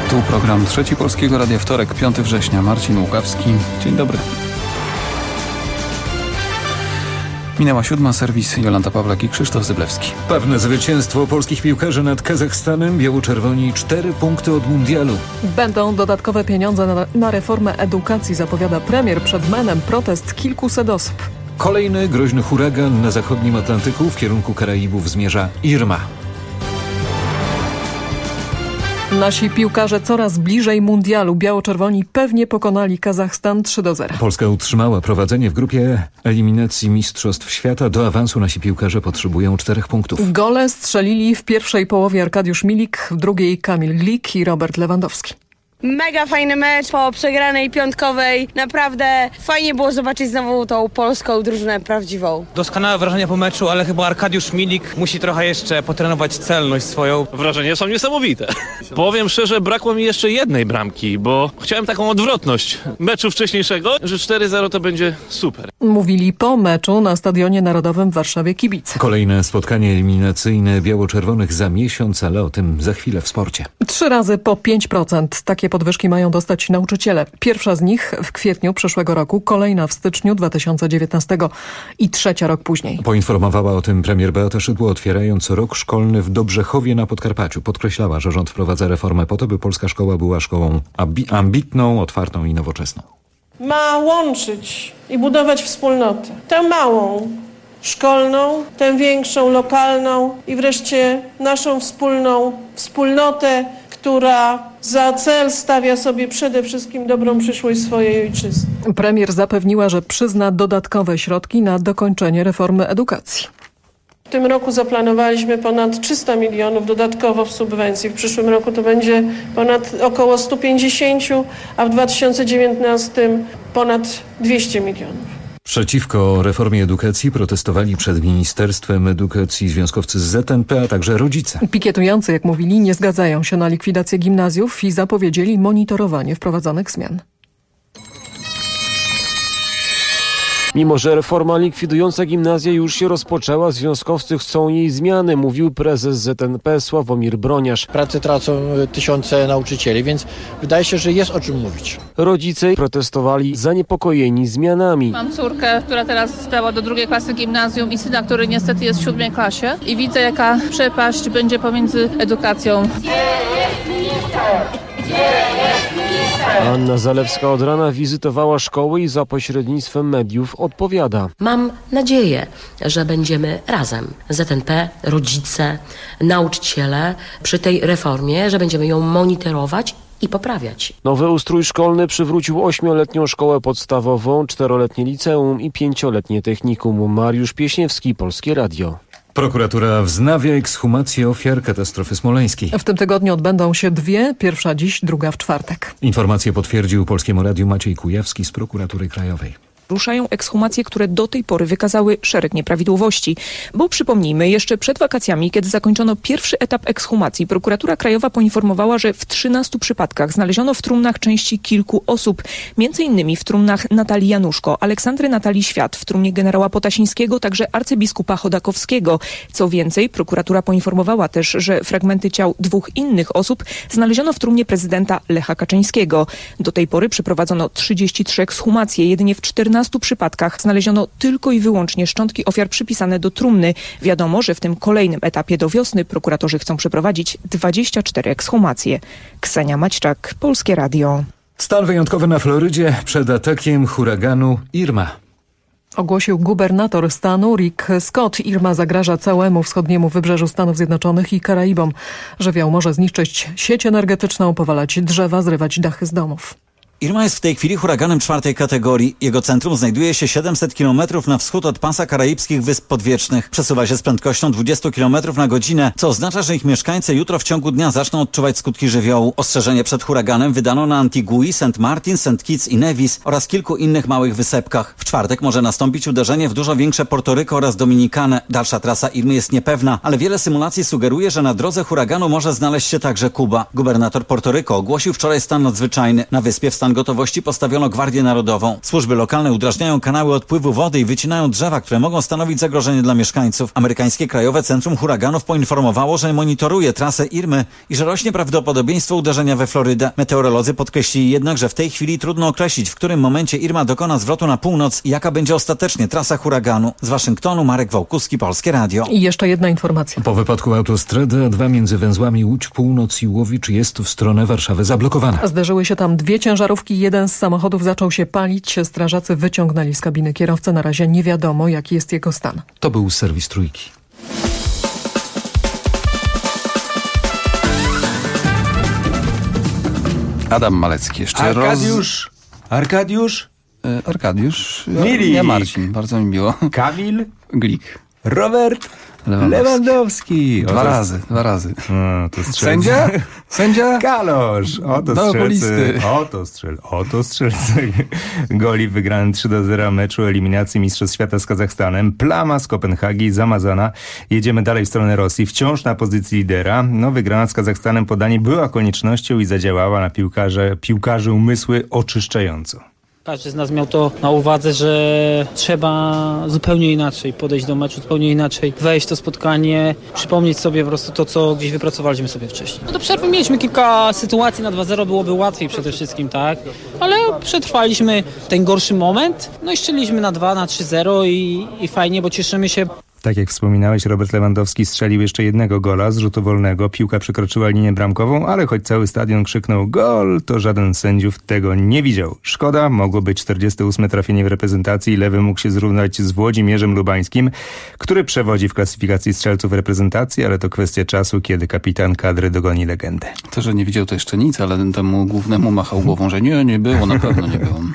Tu program Trzeci Polskiego Radia, wtorek, 5 września. Marcin Łukawski. Dzień dobry. Minęła 7, serwis Jolanta Pawlak i Krzysztof Zyblewski. Pewne zwycięstwo polskich piłkarzy nad Kazachstanem. Biało-czerwoni 4 punkty od mundialu. Będą dodatkowe pieniądze na reformę edukacji, zapowiada premier. Przed menem protest kilkuset osób. Kolejny groźny huragan na zachodnim Atlantyku. W kierunku Karaibów zmierza Irma. Nasi piłkarze coraz bliżej mundialu. Biało-czerwoni pewnie pokonali Kazachstan 3-0. Polska utrzymała prowadzenie w grupie eliminacji Mistrzostw Świata. Do awansu nasi piłkarze potrzebują 4 punktów. Gole strzelili w pierwszej połowie Arkadiusz Milik, w drugiej Kamil Glik i Robert Lewandowski. Mega fajny mecz po przegranej piątkowej. Naprawdę fajnie było zobaczyć znowu tą polską drużynę prawdziwą. Doskonałe wrażenia po meczu, ale chyba Arkadiusz Milik musi trochę jeszcze potrenować celność swoją. Wrażenia są niesamowite. Powiem szczerze, brakło mi jeszcze jednej bramki, bo chciałem taką odwrotność meczu wcześniejszego, że 4-0 to będzie super. Mówili po meczu na Stadionie Narodowym w Warszawie kibice. Kolejne spotkanie eliminacyjne biało-czerwonych za miesiąc, ale o tym za chwilę w sporcie. 3 razy po 5%. Takie podwyżki mają dostać nauczyciele. Pierwsza z nich w kwietniu przyszłego roku, kolejna w styczniu 2019 i trzecia rok później. Poinformowała o tym premier Beata Szydło, otwierając rok szkolny w Dobrzechowie na Podkarpaciu. Podkreślała, że rząd wprowadza reformę po to, by polska szkoła była szkołą ambitną, otwartą i nowoczesną. Ma łączyć i budować wspólnotę. Tę małą, szkolną, tę większą, lokalną i wreszcie naszą wspólnotę, która za cel stawia sobie przede wszystkim dobrą przyszłość swojej ojczyzny. Premier zapewniła, że przyzna dodatkowe środki na dokończenie reformy edukacji. W tym roku zaplanowaliśmy ponad 300 milionów dodatkowo w subwencji. W przyszłym roku to będzie około 150, a w 2019 ponad 200 milionów. Przeciwko reformie edukacji protestowali przed Ministerstwem Edukacji związkowcy z ZNP, a także rodzice. Pikietujący, jak mówili, nie zgadzają się na likwidację gimnazjów i zapowiedzieli monitorowanie wprowadzonych zmian. Mimo że reforma likwidująca gimnazja już się rozpoczęła, związkowcy chcą jej zmiany, mówił prezes ZNP Sławomir Broniarz. Pracę tracą tysiące nauczycieli, więc wydaje się, że jest o czym mówić. Rodzice protestowali zaniepokojeni zmianami. Mam córkę, która teraz zdała do 2. klasy gimnazjum i syna, który niestety jest w 7. klasie i widzę, jaka przepaść będzie pomiędzy edukacją. Gdzie jest minister? Gdzie jest minister? Anna Zalewska od rana wizytowała szkoły i za pośrednictwem mediów odpowiada. Mam nadzieję, że będziemy razem, ZNP, rodzice, nauczyciele, przy tej reformie, że będziemy ją monitorować i poprawiać. Nowy ustrój szkolny przywrócił 8-letnią szkołę podstawową, 4-letnie liceum i 5-letnie technikum. Mariusz Pieśniewski, Polskie Radio. Prokuratura wznawia ekshumację ofiar katastrofy smoleńskiej. W tym tygodniu odbędą się 2, pierwsza dziś, druga w czwartek. Informację potwierdził Polskiemu Radiu Maciej Kujawski z Prokuratury Krajowej. Ruszają ekshumacje, które do tej pory wykazały szereg nieprawidłowości. Bo przypomnijmy, jeszcze przed wakacjami, kiedy zakończono pierwszy etap ekshumacji, Prokuratura Krajowa poinformowała, że w 13 przypadkach znaleziono w trumnach części kilku osób. Między innymi w trumnach Natalii Januszko, Aleksandry Natalii Świat, w trumnie generała Potasińskiego, także arcybiskupa Chodakowskiego. Co więcej, prokuratura poinformowała też, że fragmenty ciał 2 innych osób znaleziono w trumnie prezydenta Lecha Kaczyńskiego. Do tej pory przeprowadzono 33 ekshumacje, jedynie w 14 przypadkach znaleziono tylko i wyłącznie szczątki ofiar przypisane do trumny. Wiadomo, że w tym kolejnym etapie do wiosny prokuratorzy chcą przeprowadzić 24 ekshumacje. Ksenia Maćczak, Polskie Radio. Stan wyjątkowy na Florydzie przed atakiem huraganu Irma. Ogłosił gubernator stanu Rick Scott. Irma zagraża całemu wschodniemu wybrzeżu Stanów Zjednoczonych i Karaibom. Żywioł może zniszczyć sieć energetyczną, powalać drzewa, zrywać dachy z domów. Irma jest w tej chwili huraganem 4. kategorii. Jego centrum znajduje się 700 km na wschód od pasa karaibskich Wysp Podwiecznych. Przesuwa się z prędkością 20 km na godzinę, co oznacza, że ich mieszkańcy jutro w ciągu dnia zaczną odczuwać skutki żywiołu. Ostrzeżenie przed huraganem wydano na Antigui, St. Martin, St. Kitts i Nevis oraz kilku innych małych wysepkach. W czwartek może nastąpić uderzenie w dużo większe Portoryko oraz Dominikanę. Dalsza trasa Irmy jest niepewna, ale wiele symulacji sugeruje, że na drodze huraganu może znaleźć się także Kuba. Gubernator Portoryko ogłosił wczoraj stan nadzwyczajny. Na wyspie w stanie stan gotowości postawiono Gwardię Narodową. Służby lokalne udrażniają kanały odpływu wody i wycinają drzewa, które mogą stanowić zagrożenie dla mieszkańców. Amerykańskie Krajowe Centrum Huraganów poinformowało, że monitoruje trasę Irmy i że rośnie prawdopodobieństwo uderzenia we Florydę. Meteorolodzy podkreślili jednak, że w tej chwili trudno określić, w którym momencie Irma dokona zwrotu na północ i jaka będzie ostatecznie trasa huraganu. Z Waszyngtonu Marek Wałkuski, Polskie Radio. I jeszcze jedna informacja. Po wypadku autostrady A2 między węzłami Łódź Północ i Łowicz jest w stronę Warszawy zablokowana. Zderzyły się tam 2 ciężarówki, jeden z samochodów zaczął się palić. Strażacy wyciągnęli z kabiny kierowcę. Na razie nie wiadomo, jaki jest jego stan. To był serwis Trójki. Adam Malecki jeszcze. Arkadiusz. Milik. Ja Marcin, bardzo mi miło. Kamil. Glik. Robert Lewandowski. 2 razy. No, to strzelcy. Sędzia? Kalosz. Oto strzelcy goli w wygranym 3-0 meczu eliminacji Mistrzostw Świata z Kazachstanem. Plama z Kopenhagi zamazana. Jedziemy dalej w stronę Rosji. Wciąż na pozycji lidera. Wygrana z Kazachstanem podanie była koniecznością i zadziałała na piłkarzy umysły oczyszczająco. Każdy z nas miał to na uwadze, że trzeba zupełnie inaczej podejść do meczu, zupełnie inaczej wejść w to spotkanie, przypomnieć sobie po prostu to, co gdzieś wypracowaliśmy sobie wcześniej. No do przerwy mieliśmy kilka sytuacji na 2-0, byłoby łatwiej przede wszystkim, tak? Ale przetrwaliśmy ten gorszy moment, i strzeliliśmy na 2, na 3-0 i fajnie, bo cieszymy się. Tak jak wspominałeś, Robert Lewandowski strzelił jeszcze jednego gola z rzutu wolnego. Piłka przekroczyła linię bramkową, ale choć cały stadion krzyknął gol, to żaden z sędziów tego nie widział. Szkoda, mogło być 48 trafienie w reprezentacji. Lewy mógł się zrównać z Włodzimierzem Lubańskim, który przewodzi w klasyfikacji strzelców reprezentacji, ale to kwestia czasu, kiedy kapitan kadry dogoni legendę. To, że nie widział, to jeszcze nic, ale temu głównemu machał głową, że nie było, na pewno nie było.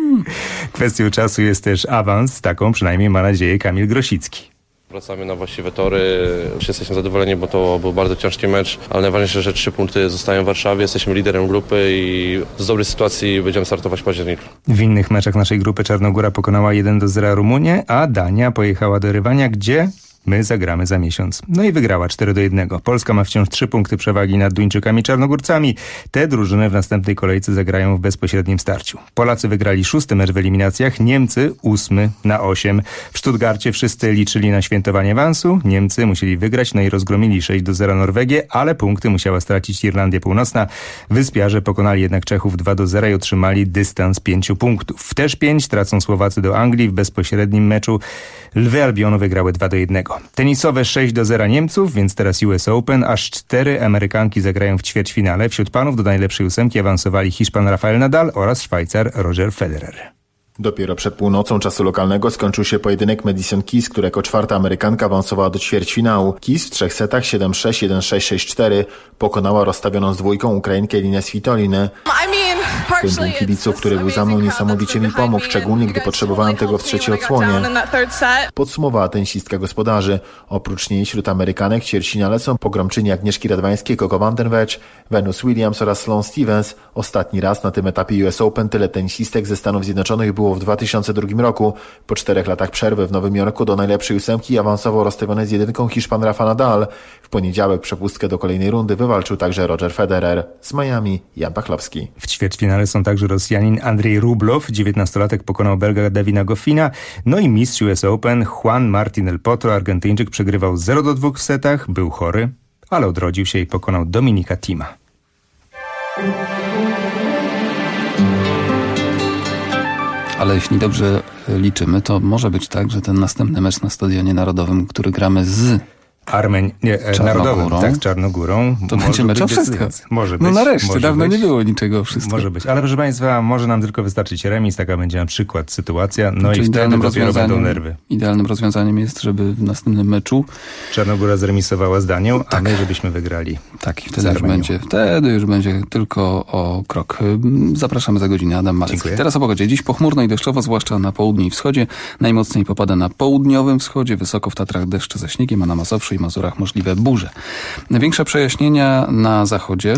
Kwestią czasu jest też awans, taką przynajmniej ma nadzieję Kamil Grosicki. Wracamy na właściwe tory, już jesteśmy zadowoleni, bo to był bardzo ciężki mecz, ale najważniejsze, że 3 punkty zostają w Warszawie, jesteśmy liderem grupy i z dobrej sytuacji będziemy startować w październiku. W innych meczach naszej grupy Czarnogóra pokonała 1-0 Rumunię, a Dania pojechała do Rywania, gdzie my zagramy za miesiąc. I wygrała 4-1. Polska ma wciąż 3 punkty przewagi nad Duńczykami Czarnogórcami. Te drużyny w następnej kolejce zagrają w bezpośrednim starciu. Polacy wygrali 6. mecz w eliminacjach, Niemcy 8-8. W Stuttgarcie wszyscy liczyli na świętowanie awansu. Niemcy musieli wygrać, i rozgromili 6-0 Norwegię, ale punkty musiała stracić Irlandia Północna. Wyspiarze pokonali jednak Czechów 2-0 i otrzymali dystans 5 punktów. Też 5 tracą Słowacy do Anglii w bezpośrednim meczu. Lwy Albionu wygrały 2-1. Tenisowe 6-0 Niemców, więc teraz US Open. Aż 4 Amerykanki zagrają w ćwierćfinale. Wśród panów do najlepszej 8 awansowali Hiszpan Rafael Nadal oraz Szwajcar Roger Federer. Dopiero przed północą czasu lokalnego skończył się pojedynek Madison Keys, która jako 4. Amerykanka awansowała do ćwierćfinału. Keys w 3 setach 7-6, 1-6, 6-4 pokonała rozstawioną z 2 Ukrainkę Linę Svitolinę. Ten tłum kibiców, który był za mną, niesamowicie mi pomógł, szczególnie gdy potrzebowałem tego w trzeciej odsłonie. Podsumowała tenisistka gospodarzy. Oprócz niej wśród Amerykanek w ćwierćfinale są pogromczyni Agnieszki Radwańskiej, Coco Vandenwegh, Venus Williams oraz Sloane Stephens. Ostatni raz na tym etapie US Open tyle tenisistek ze Stanów Zjednoczonych było w 2002 roku. Po 4 latach przerwy w Nowym Jorku do najlepszej 8 awansował rozstawiony z 1 Hiszpan Rafa Nadal. W poniedziałek przepustkę do kolejnej rundy wywalczył także Roger Federer. Z Miami Jan Pachlowski. W ćwierćfinale są także Rosjanin Andrzej Rublow, 19-latek pokonał Belga Davina Goffina, i mistrz US Open Juan Martín del Potro, Argentyńczyk, przegrywał 0-2 w setach, był chory, ale odrodził się i pokonał Dominika Thima. Ale jeśli dobrze liczymy, to może być tak, że ten następny mecz na Stadionie Narodowym, który gramy z Narodowym, tak, z Czarnogórą. To będzie mecz o wszystko. Może być. Nareszcie, dawno nie było niczego o wszystko. Może być, ale proszę Państwa, może nam tylko wystarczyć remis, taka będzie na przykład sytuacja, i wtedy dopiero będą nerwy. Idealnym rozwiązaniem jest, żeby w następnym meczu Czarnogóra zremisowała z Danią, a my żebyśmy wygrali. Tak, i wtedy już będzie tylko o krok. Zapraszamy za godzinę, Adam Malecki. Dziękuję. Teraz o pogodzie. Dziś pochmurno i deszczowo, zwłaszcza na południu i wschodzie. Najmocniej popada na południowym wschodzie, wysoko w Tatrach deszcze ze śniegiem, a na Mazowszu i Mazurach możliwe burze. Większe przejaśnienia na zachodzie.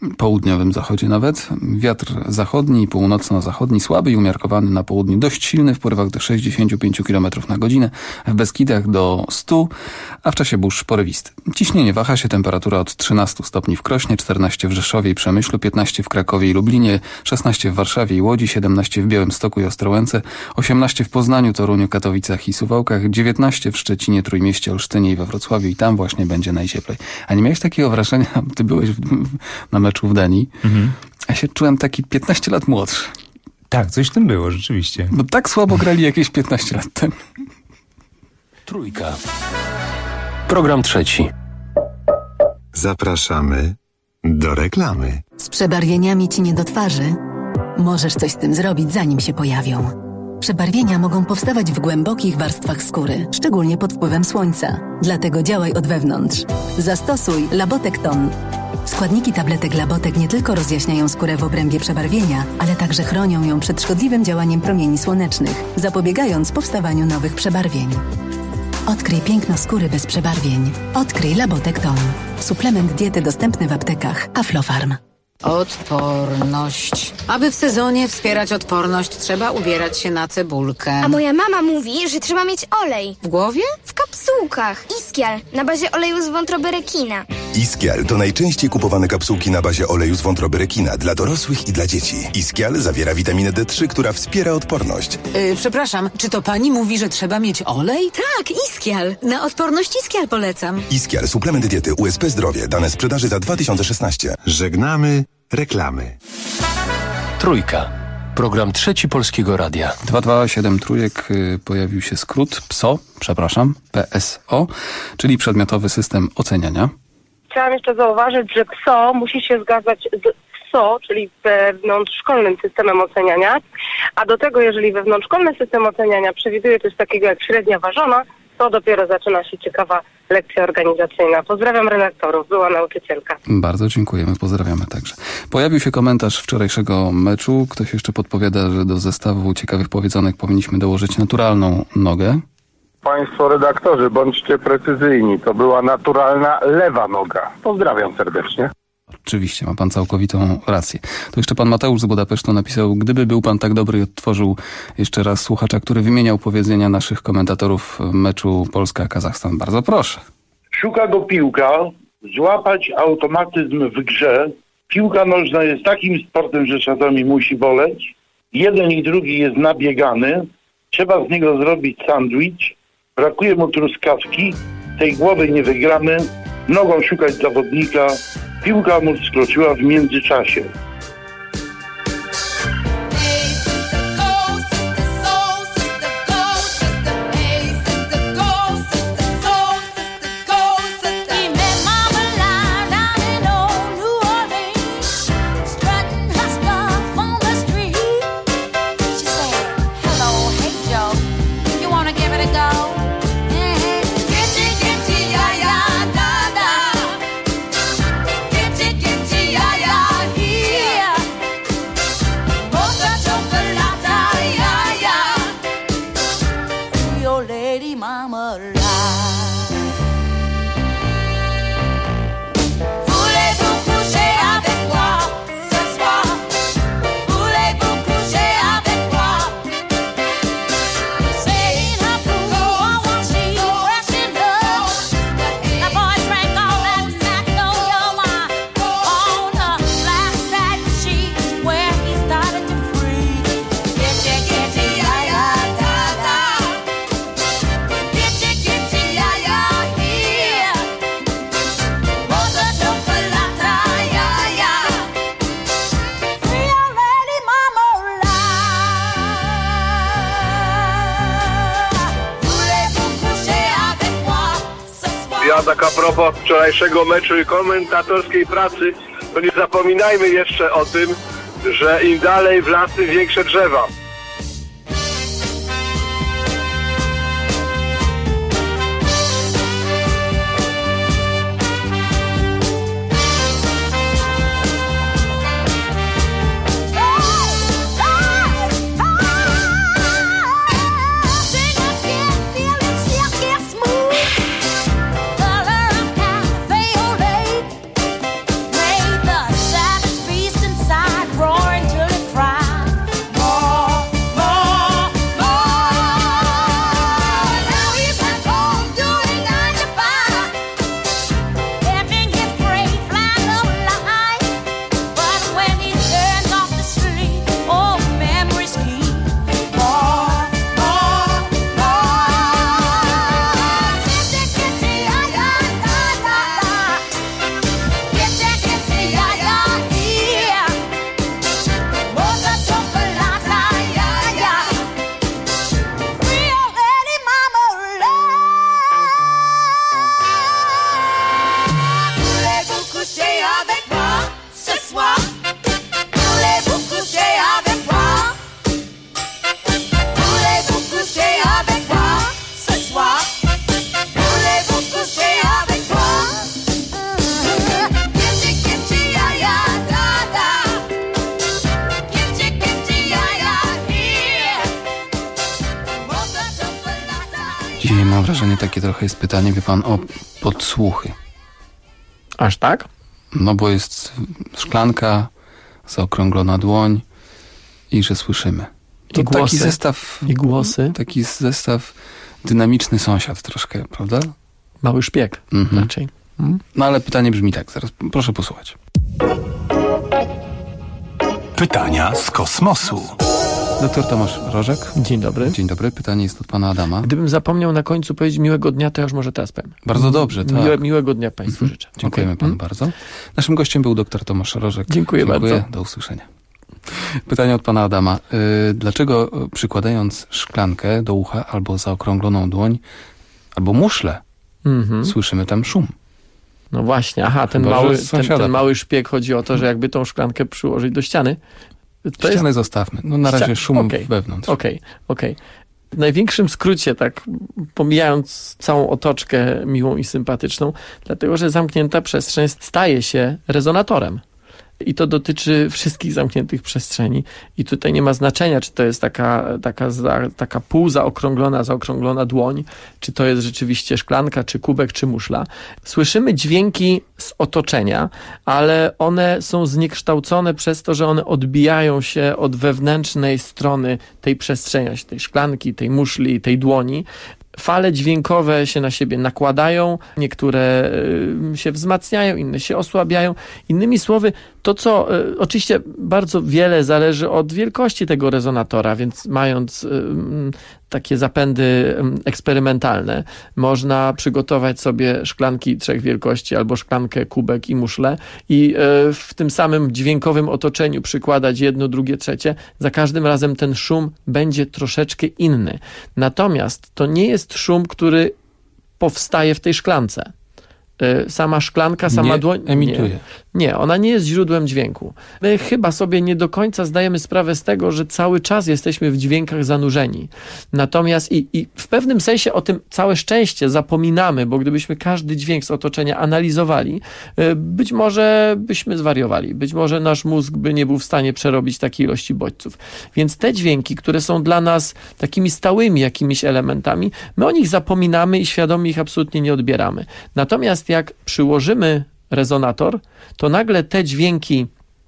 południowym zachodzie nawet. Wiatr zachodni i północno-zachodni słaby i umiarkowany, na południu dość silny w porywach do 65 km na godzinę, w Beskidach do 100, a w czasie burz porywisty. Ciśnienie waha się, temperatura od 13 stopni w Krośnie, 14 w Rzeszowie i Przemyślu, 15 w Krakowie i Lublinie, 16 w Warszawie i Łodzi, 17 w Białymstoku i Ostrołęce, 18 w Poznaniu, Toruniu, Katowicach i Suwałkach, 19 w Szczecinie, Trójmieście, Olsztynie i we Wrocławiu i tam właśnie będzie najcieplej. A nie miałeś takiego wrażenia, ty byłeś na meczu w Danii, a się czułem taki 15 lat młodszy. Tak, coś w tym było, rzeczywiście. Bo tak słabo grali jakieś 15 lat temu. Trójka. Program trzeci. Zapraszamy do reklamy. Z przebarwieniami ci nie do twarzy? Możesz coś z tym zrobić, zanim się pojawią. Przebarwienia mogą powstawać w głębokich warstwach skóry, szczególnie pod wpływem słońca. Dlatego działaj od wewnątrz. Zastosuj Labotek Ton. Składniki tabletek Labotek nie tylko rozjaśniają skórę w obrębie przebarwienia, ale także chronią ją przed szkodliwym działaniem promieni słonecznych, zapobiegając powstawaniu nowych przebarwień. Odkryj piękno skóry bez przebarwień. Odkryj Labotek Ton. Suplement diety dostępny w aptekach Aflofarm. Odporność. Aby w sezonie wspierać odporność, trzeba ubierać się na cebulkę. A moja mama mówi, że trzeba mieć olej. W głowie? W kapsułkach. Iskial, na bazie oleju z wątroby rekina. Iskial to najczęściej kupowane kapsułki na bazie oleju z wątroby rekina dla dorosłych i dla dzieci. Iskial zawiera witaminę D3, która wspiera odporność. Przepraszam, czy to pani mówi, że trzeba mieć olej? Tak, Iskial. Na odporność Iskial polecam. Iskial, suplement diety USP Zdrowie. Dane sprzedaży za 2016. Żegnamy reklamy. Trójka. Program trzeci Polskiego Radia. 227 trójek pojawił się skrót PSO, czyli przedmiotowy system oceniania. Chciałam jeszcze zauważyć, że PSO musi się zgadzać z PSO, czyli wewnątrzszkolnym systemem oceniania, a do tego, jeżeli wewnątrzszkolny system oceniania przewiduje coś takiego jak średnia ważona, to dopiero zaczyna się ciekawa lekcja organizacyjna. Pozdrawiam redaktorów, była nauczycielka. Bardzo dziękujemy, pozdrawiamy także. Pojawił się komentarz wczorajszego meczu. Ktoś jeszcze podpowiada, że do zestawu ciekawych powiedzonek powinniśmy dołożyć naturalną nogę. Państwo redaktorzy, bądźcie precyzyjni. To była naturalna lewa noga. Pozdrawiam serdecznie. Oczywiście, ma pan całkowitą rację. To jeszcze pan Mateusz z Budapesztu napisał: gdyby był pan tak dobry i odtworzył jeszcze raz słuchacza, który wymieniał powiedzenia naszych komentatorów meczu Polska-Kazachstan. Bardzo proszę. Szuka go piłka, złapać automatyzm w grze. Piłka nożna jest takim sportem, że czasami musi boleć. Jeden i drugi jest nabiegany. Trzeba z niego zrobić sandwich. Brakuje mu truskawki. Tej głowy nie wygramy. Nogą szukać zawodnika. Piłka mu skroczyła w międzyczasie. Tak a propos wczorajszego meczu i komentatorskiej pracy, to nie zapominajmy jeszcze o tym, że im dalej w las, tym większe drzewa. Sad soir. Voulez-vous coucher avec moi? Voulez-vous coucher avec moi ce soir? Voulez-vous coucher avec moi? Kitty kitty ya ya da da. Kitty kitty ya ya here. Dzisiaj mam wrażenie, takie trochę jest pytanie, wie pan, o podsłuchy. Aż tak? No bo jest szklanka, zaokrąglona dłoń i że słyszymy. To I głosy. Taki zestaw, i głosy. Taki zestaw dynamiczny sąsiad troszkę, prawda? Mały szpieg raczej. No ale pytanie brzmi tak, zaraz proszę posłuchać. Pytania z kosmosu. Doktor Tomasz Rożek. Dzień dobry. Dzień dobry. Pytanie jest od pana Adama. Gdybym zapomniał na końcu powiedzieć miłego dnia, to ja już może teraz powiem. Bardzo dobrze, tak. Miłego dnia Państwu życzę. Dziękujemy panu bardzo. Naszym gościem był doktor Tomasz Rożek. Dziękuję bardzo. Do usłyszenia. Pytanie od pana Adama. Dlaczego przykładając szklankę do ucha albo zaokrągloną dłoń, albo muszlę, słyszymy tam szum? No właśnie, ten mały szpieg, chodzi o to, że jakby tą szklankę przyłożyć do ściany. Ścianę zostawmy. No na razie szum wewnątrz. Okej. W największym skrócie, tak pomijając całą otoczkę miłą i sympatyczną, dlatego, że zamknięta przestrzeń staje się rezonatorem. I to dotyczy wszystkich zamkniętych przestrzeni. I tutaj nie ma znaczenia, czy to jest taka zaokrąglona dłoń, czy to jest rzeczywiście szklanka, czy kubek, czy muszla. Słyszymy dźwięki z otoczenia, ale one są zniekształcone przez to, że one odbijają się od wewnętrznej strony tej przestrzeni, tej szklanki, tej muszli, tej dłoni. Fale dźwiękowe się na siebie nakładają, niektóre się wzmacniają, inne się osłabiają. Innymi słowy, to co oczywiście bardzo wiele zależy od wielkości tego rezonatora, więc mając takie zapędy eksperymentalne, można przygotować sobie szklanki 3 wielkości albo szklankę, kubek i muszlę i w tym samym dźwiękowym otoczeniu przykładać 1, 2, 3. Za każdym razem ten szum będzie troszeczkę inny. Natomiast to nie jest szum, który powstaje w tej szklance. Sama szklanka, sama dłoń emituje. Nie, ona nie jest źródłem dźwięku. My chyba sobie nie do końca zdajemy sprawę z tego, że cały czas jesteśmy w dźwiękach zanurzeni. Natomiast i w pewnym sensie o tym całe szczęście zapominamy, bo gdybyśmy każdy dźwięk z otoczenia analizowali, być może byśmy zwariowali. Być może nasz mózg by nie był w stanie przerobić takiej ilości bodźców. Więc te dźwięki, które są dla nas takimi stałymi jakimiś elementami, my o nich zapominamy i świadomie ich absolutnie nie odbieramy. Natomiast jak przyłożymy rezonator, to nagle te dźwięki,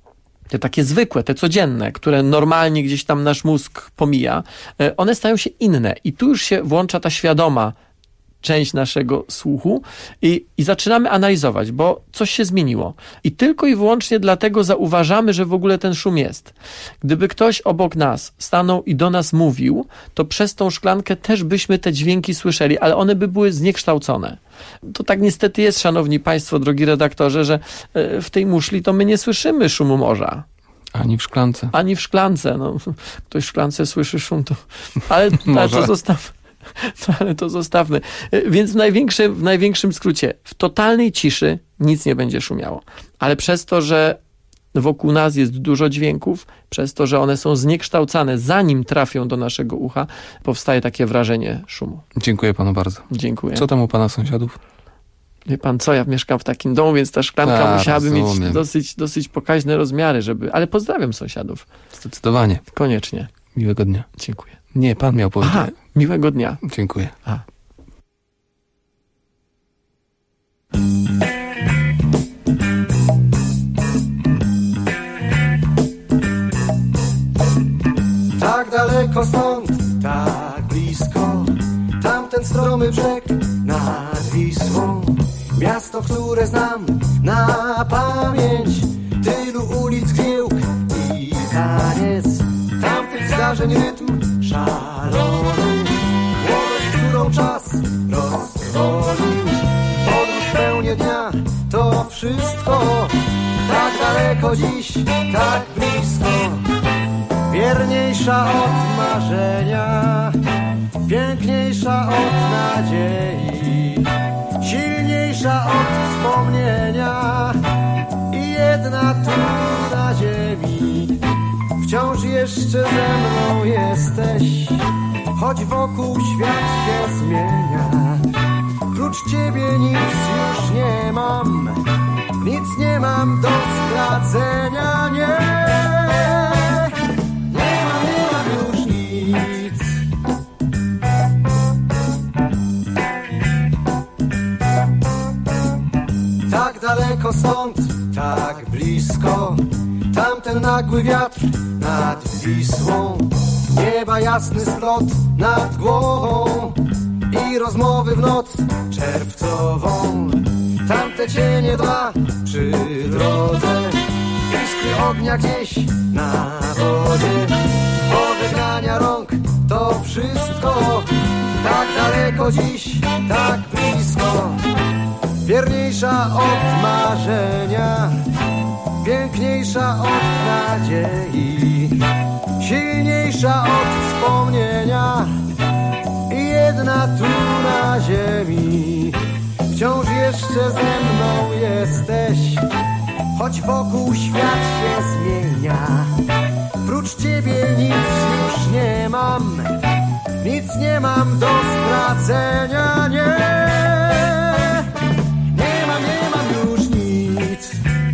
te takie zwykłe, te codzienne, które normalnie gdzieś tam nasz mózg pomija, one stają się inne i tu już się włącza ta świadoma część naszego słuchu i zaczynamy analizować, bo coś się zmieniło. I tylko i wyłącznie dlatego zauważamy, że w ogóle ten szum jest. Gdyby ktoś obok nas stanął i do nas mówił, to przez tą szklankę też byśmy te dźwięki słyszeli, ale one by były zniekształcone. To tak niestety jest, szanowni państwo, drogi redaktorze, że w tej muszli to my nie słyszymy szumu morza. Ani w szklance. Ani w szklance. No, ktoś w szklance słyszy szum, to... ale to zostawmy. Ale to zostawmy. Więc w największym skrócie, w totalnej ciszy nic nie będzie szumiało. Ale przez to, że wokół nas jest dużo dźwięków, przez to, że one są zniekształcane, zanim trafią do naszego ucha, powstaje takie wrażenie szumu. Dziękuję panu bardzo. Dziękuję. Co tam u pana sąsiadów? Wie pan co, ja mieszkam w takim domu, więc ta szklanka musiałaby mieć dosyć pokaźne rozmiary, ale pozdrawiam sąsiadów. Zdecydowanie. Koniecznie. Miłego dnia. Dziękuję. Nie, pan miał powiedzieć. Miłego dnia. Dziękuję. Tak daleko stąd, tak blisko, tamten stromy brzeg nad Wisłą. Miasto, które znam na pamięć, tylu ulic, gniełk i taniec, tamtych zdarzeń rytm szalony, młodość, którą czas rozwolił. Podróż w pełni dnia, to wszystko, tak daleko dziś, tak blisko. Wierniejsza od marzenia, piękniejsza od nadziei, silniejsza od wspomnienia i jedna tu jeszcze ze mną jesteś, choć wokół świat się zmienia. Prócz ciebie nic już nie mam, nic nie mam do stracenia, nie mam już nic. Tak daleko stąd, tak blisko, tamten nagły wiatr nad Wisłą, nieba jasny splot nad głową i rozmowy w noc czerwcową. Tamte cienie dwa przy drodze, iskry ognia gdzieś na wodzie, do wygrania rąk to wszystko, tak daleko dziś, tak blisko. Wierniejsza od marzenia, piękniejsza od nadziei, silniejsza od wspomnienia i jedna tu na ziemi. Wciąż jeszcze ze mną jesteś, choć wokół świat się zmienia. Prócz ciebie nic już nie mam, nic nie mam do stracenia, nie mam już nic.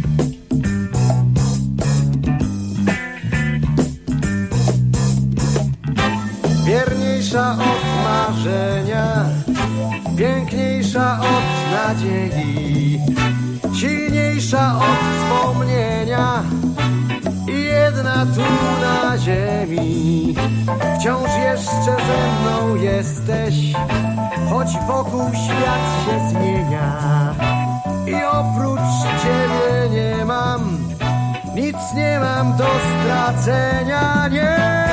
Wierniejsza od marzenia, piękniejsza od nadziei, silniejsza od wspomnienia i jedna tu na ziemi. Wciąż jeszcze ze mną jesteś, choć wokół świat się zmienia. I oprócz ciebie nie mam, nic nie mam do stracenia, nie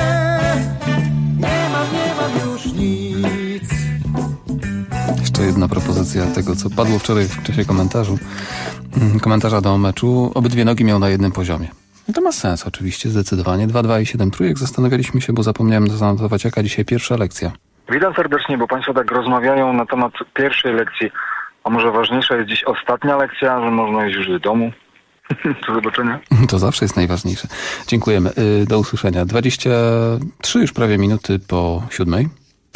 mam już nic. Jeszcze jedna propozycja tego, co padło wczoraj w czasie komentarza do meczu. Obydwie nogi miał na jednym poziomie. I to ma sens oczywiście, zdecydowanie. 2-2 i 7 trójek. Zastanawialiśmy się, bo zapomniałem zanotować, jaka dzisiaj pierwsza lekcja. Witam serdecznie, bo Państwo tak rozmawiają na temat pierwszej lekcji. A może ważniejsza jest dziś ostatnia lekcja, że można iść już do domu? Do zobaczenia. To zawsze jest najważniejsze. Dziękujemy. Do usłyszenia. 23 już prawie minuty po 7.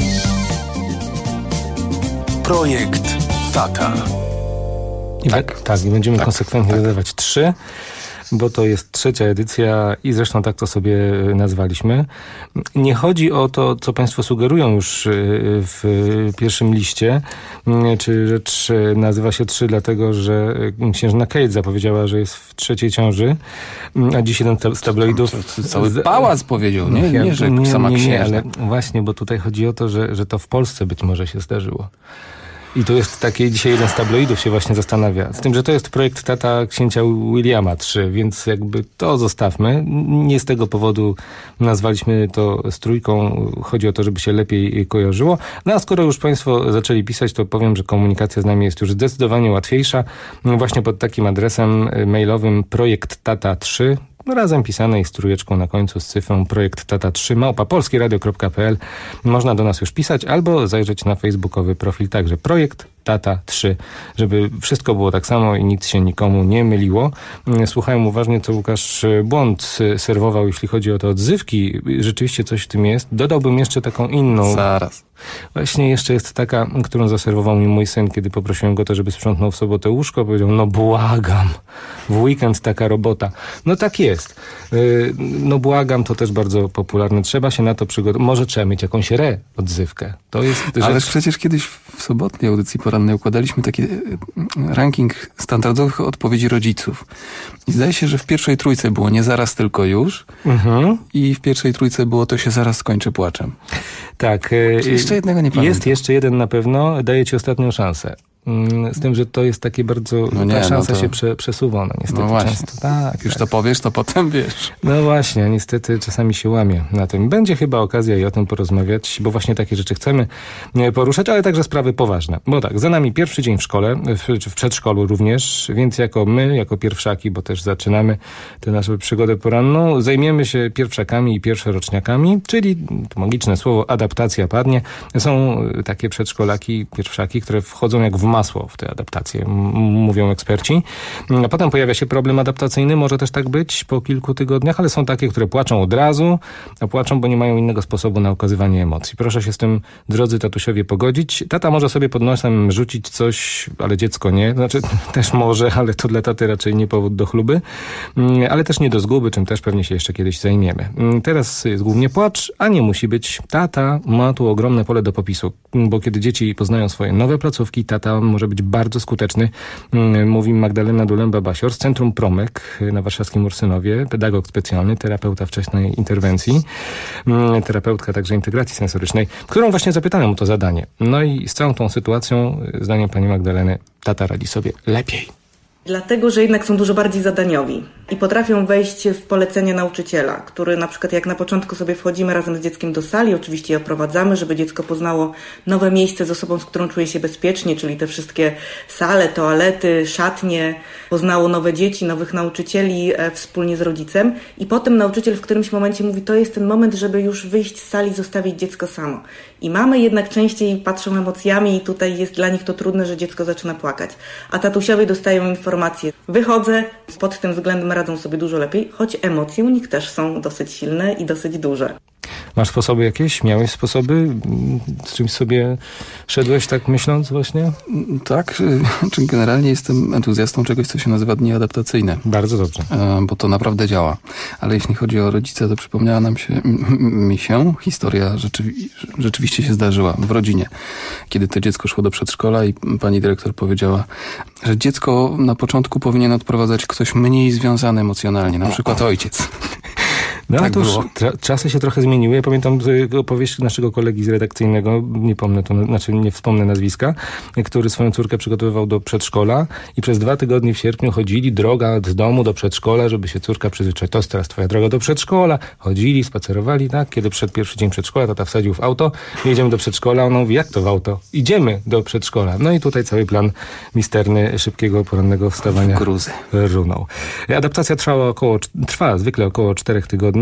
Projekt Tata. Tak, i będziemy konsekwentnie dodawać 3, bo to jest 3. edycja i zresztą tak to sobie nazwaliśmy. Nie chodzi o to, co Państwo sugerują już w pierwszym liście, czy rzecz nazywa się 3 dlatego, że księżna Kate zapowiedziała, że jest w 3. ciąży, a dziś jeden z tabloidów... Cały pałac powiedział, nie, że sama księżna. Nie, ale właśnie, bo tutaj chodzi o to, że to w Polsce być może się zdarzyło. I to jest takie, dzisiaj jeden z tabloidów się właśnie zastanawia. Z tym, że to jest projekt Tata księcia Williama III, więc jakby to zostawmy. Nie z tego powodu nazwaliśmy to z 3. Chodzi o to, żeby się lepiej kojarzyło. No a skoro już Państwo zaczęli pisać, to powiem, że komunikacja z nami jest już zdecydowanie łatwiejsza. Właśnie pod takim adresem mailowym projekt Tata 3. Razem pisanej z 3 na końcu z cyfrą projekt Tata 3 @polskieradio.pl. Można do nas już pisać albo zajrzeć na facebookowy profil także projekt Tata 3, żeby wszystko było tak samo i nic się nikomu nie myliło. Słuchałem uważnie, co Łukasz Błąd serwował, jeśli chodzi o te odzywki. Rzeczywiście coś w tym jest. Dodałbym jeszcze taką inną. Zaraz. Właśnie jeszcze jest taka, którą zaserwował mi mój syn, kiedy poprosiłem go to, żeby sprzątnął w sobotę łóżko. Powiedział, no błagam, w weekend taka robota. No tak jest. No błagam, to też bardzo popularne. Trzeba się na to przygotować. Może trzeba mieć jakąś odzywkę. To jest ale przecież kiedyś w sobotniej audycji porannej układaliśmy taki ranking standardowych odpowiedzi rodziców. I zdaje się, że w pierwszej 3 było nie zaraz, tylko już. I w pierwszej 3 było to się zaraz skończy płaczem. Tak. Jeszcze jednego nie pamiętam. Jest jeszcze jeden na pewno. Daję ci ostatnią szansę. Z tym, że to jest takie bardzo... ta szansa się przesuwa, niestety często. Tak, już to powiesz, to potem wiesz. No właśnie, niestety czasami się łamie na tym. Będzie chyba okazja i o tym porozmawiać, bo właśnie takie rzeczy chcemy poruszać, ale także sprawy poważne. Bo tak, za nami pierwszy dzień w szkole, w przedszkolu również, więc jako pierwszaki, bo też zaczynamy tę naszą przygodę poranną, zajmiemy się pierwszakami i pierwszoroczniakami, czyli, to magiczne słowo, adaptacja padnie. Są takie przedszkolaki, pierwszaki, które wchodzą jak w masło w te adaptacje, mówią eksperci. A potem pojawia się problem adaptacyjny, może też tak być po kilku tygodniach, ale są takie, które płaczą od razu, a płaczą, bo nie mają innego sposobu na okazywanie emocji. Proszę się z tym, drodzy tatusiowie, pogodzić. Tata może sobie pod nosem rzucić coś, ale dziecko nie. Znaczy, też może, ale to dla taty raczej nie powód do chluby. Ale też nie do zguby, czym też pewnie się jeszcze kiedyś zajmiemy. Teraz jest głównie płacz, a nie musi być. Tata ma tu ogromne pole do popisu, bo kiedy dzieci poznają swoje nowe placówki, tata może być bardzo skuteczny. Mówi Magdalena Dulemba-Basior z Centrum Promek na warszawskim Ursynowie, pedagog specjalny, terapeuta wczesnej interwencji, terapeutka także integracji sensorycznej, którą właśnie zapytałem o to zadanie. No i z całą tą sytuacją, zdaniem pani Magdaleny, tata radzi sobie lepiej. Dlatego, że jednak są dużo bardziej zadaniowi i potrafią wejść w polecenie nauczyciela, który na przykład jak na początku sobie wchodzimy razem z dzieckiem do sali, oczywiście je oprowadzamy, żeby dziecko poznało nowe miejsce z osobą, z którą czuje się bezpiecznie, czyli te wszystkie sale, toalety, szatnie, poznało nowe dzieci, nowych nauczycieli wspólnie z rodzicem i potem nauczyciel w którymś momencie mówi, to jest ten moment, żeby już wyjść z sali, zostawić dziecko samo. I mamy jednak częściej patrzą emocjami i tutaj jest dla nich to trudne, że dziecko zaczyna płakać. A tatusiowie dostają informacje. Wychodzę, pod tym względem radzą sobie dużo lepiej, choć emocje u nich też są dosyć silne i dosyć duże. Masz sposoby jakieś? Miałeś sposoby? Z czymś sobie szedłeś tak myśląc właśnie? Tak, czy generalnie jestem entuzjastą czegoś, co się nazywa dni adaptacyjne. Bardzo dobrze. Bo to naprawdę działa. Ale jeśli chodzi o rodzice, to przypomniała mi się historia rzeczywiście się zdarzyła w rodzinie. Kiedy to dziecko szło do przedszkola i pani dyrektor powiedziała, że dziecko na początku powinien odprowadzać ktoś mniej związany emocjonalnie, na przykład ojciec. No tak to już czasy się trochę zmieniły. Ja pamiętam opowieść naszego kolegi z redakcyjnego, nie wspomnę nazwiska, który swoją córkę przygotowywał do przedszkola i przez 2 tygodnie w sierpniu chodzili, droga z domu do przedszkola, żeby się córka przyzwyczaiła. To jest teraz twoja droga do przedszkola. Chodzili, spacerowali, tak? Kiedy przyszedł pierwszy dzień przedszkola, tata wsadził w auto, jedziemy do przedszkola, ona mówi, jak to w auto? Idziemy do przedszkola. No i tutaj cały plan misterny szybkiego, porannego wstawania runął. Adaptacja trwa zwykle około 4 tygodni.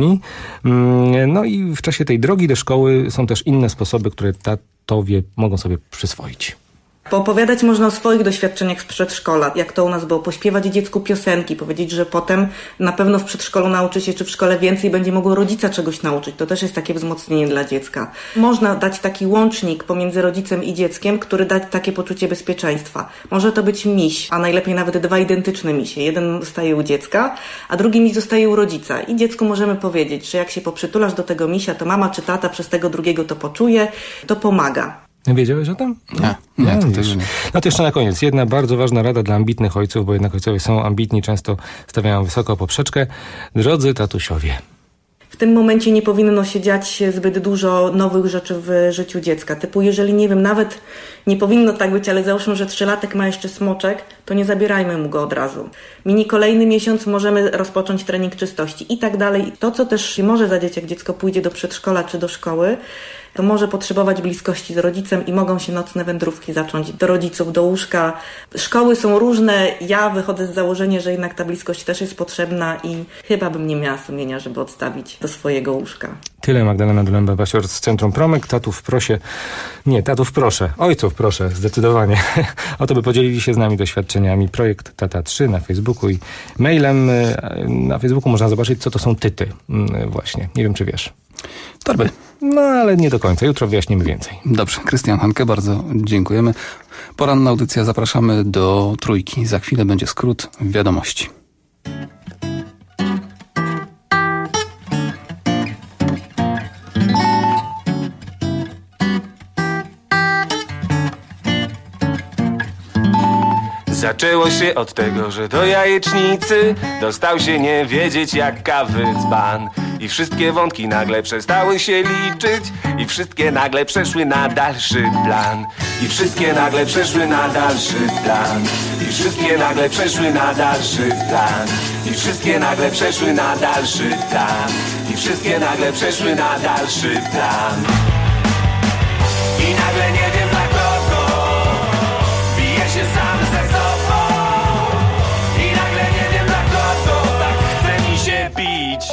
No i w czasie tej drogi do szkoły są też inne sposoby, które tatowie mogą sobie przyswoić. Poopowiadać można o swoich doświadczeniach z przedszkola, jak to u nas było, pośpiewać dziecku piosenki, powiedzieć, że potem na pewno w przedszkolu nauczy się, czy w szkole więcej będzie mogło rodzica czegoś nauczyć. To też jest takie wzmocnienie dla dziecka. Można dać taki łącznik pomiędzy rodzicem i dzieckiem, który da takie poczucie bezpieczeństwa. Może to być miś, a najlepiej nawet 2 identyczne misie. Jeden zostaje u dziecka, a drugi miś zostaje u rodzica. I dziecku możemy powiedzieć, że jak się poprzytulasz do tego misia, to mama czy tata przez tego drugiego to poczuje, to pomaga. Wiedziałeś o tym? Nie, to też nie. No to jeszcze na koniec. Jedna bardzo ważna rada dla ambitnych ojców, bo jednak ojcowie są ambitni, często stawiają wysoko poprzeczkę. Drodzy tatusiowie. W tym momencie nie powinno się dziać zbyt dużo nowych rzeczy w życiu dziecka. Typu, jeżeli nie wiem, nawet nie powinno tak być, ale załóżmy, że 3-latek ma jeszcze smoczek, to nie zabierajmy mu go od razu. Minie kolejny miesiąc, możemy rozpocząć trening czystości i tak dalej. To, co też się może zadziać, jak dziecko pójdzie do przedszkola czy do szkoły, to może potrzebować bliskości z rodzicem i mogą się nocne wędrówki zacząć do rodziców, do łóżka. Szkoły są różne, ja wychodzę z założenia, że jednak ta bliskość też jest potrzebna i chyba bym nie miała sumienia, żeby odstawić do swojego łóżka. Tyle Magdalena Dulemba-Basior z Centrum Promek. Tatów proszę. Ojców proszę, zdecydowanie. O to, by podzielili się z nami doświadczeniami. Projekt Tata 3 na Facebooku i mailem. Na Facebooku można zobaczyć, co to są tyty. Właśnie. Nie wiem, czy wiesz. Torby. No, ale nie do końca. Jutro wyjaśnimy więcej. Dobrze. Krystian Hanke, bardzo dziękujemy. Poranna audycja. Zapraszamy do Trójki. Za chwilę będzie skrót wiadomości. Zaczęło się od tego, że do jajecznicy dostał się nie wiedzieć jak kawy dzban. I wszystkie wątki nagle przestały się liczyć i wszystkie nagle przeszły na dalszy plan. I wszystkie nagle przeszły na dalszy plan. I wszystkie nagle przeszły na dalszy plan. I wszystkie nagle przeszły na dalszy plan. I wszystkie nagle przeszły na dalszy plan. I nagle nie wiem dla kogo bije się sam ze sobą. I nagle nie wiem dla kogo tak chce mi się bić.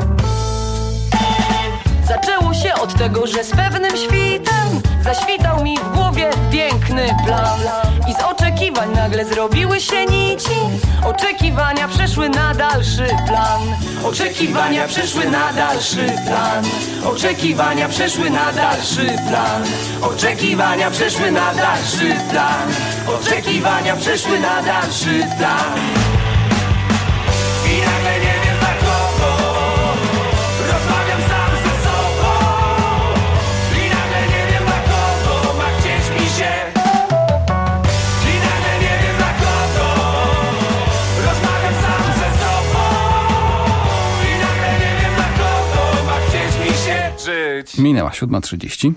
Zaczęło się od tego, że z pewnym świtem zaświtał mi w głowie piękny plan. I z oczu oczekiwań nagle zrobiły się nici. Oczekiwania przeszły na dalszy plan. Oczekiwania przeszły na dalszy plan. Oczekiwania przeszły na dalszy plan. Oczekiwania przeszły na dalszy plan. Oczekiwania przeszły na dalszy plan. I nagle nie wiem dla kogo rozmawiam sam ze sobą. I nagle nie wiem dla kogo ma chcieć mi się. I nagle nie wiem dla kogo rozmawiam sam ze sobą. I nagle nie wiem dla kogo ma chcieć mi się żyć. Minęła 7:30.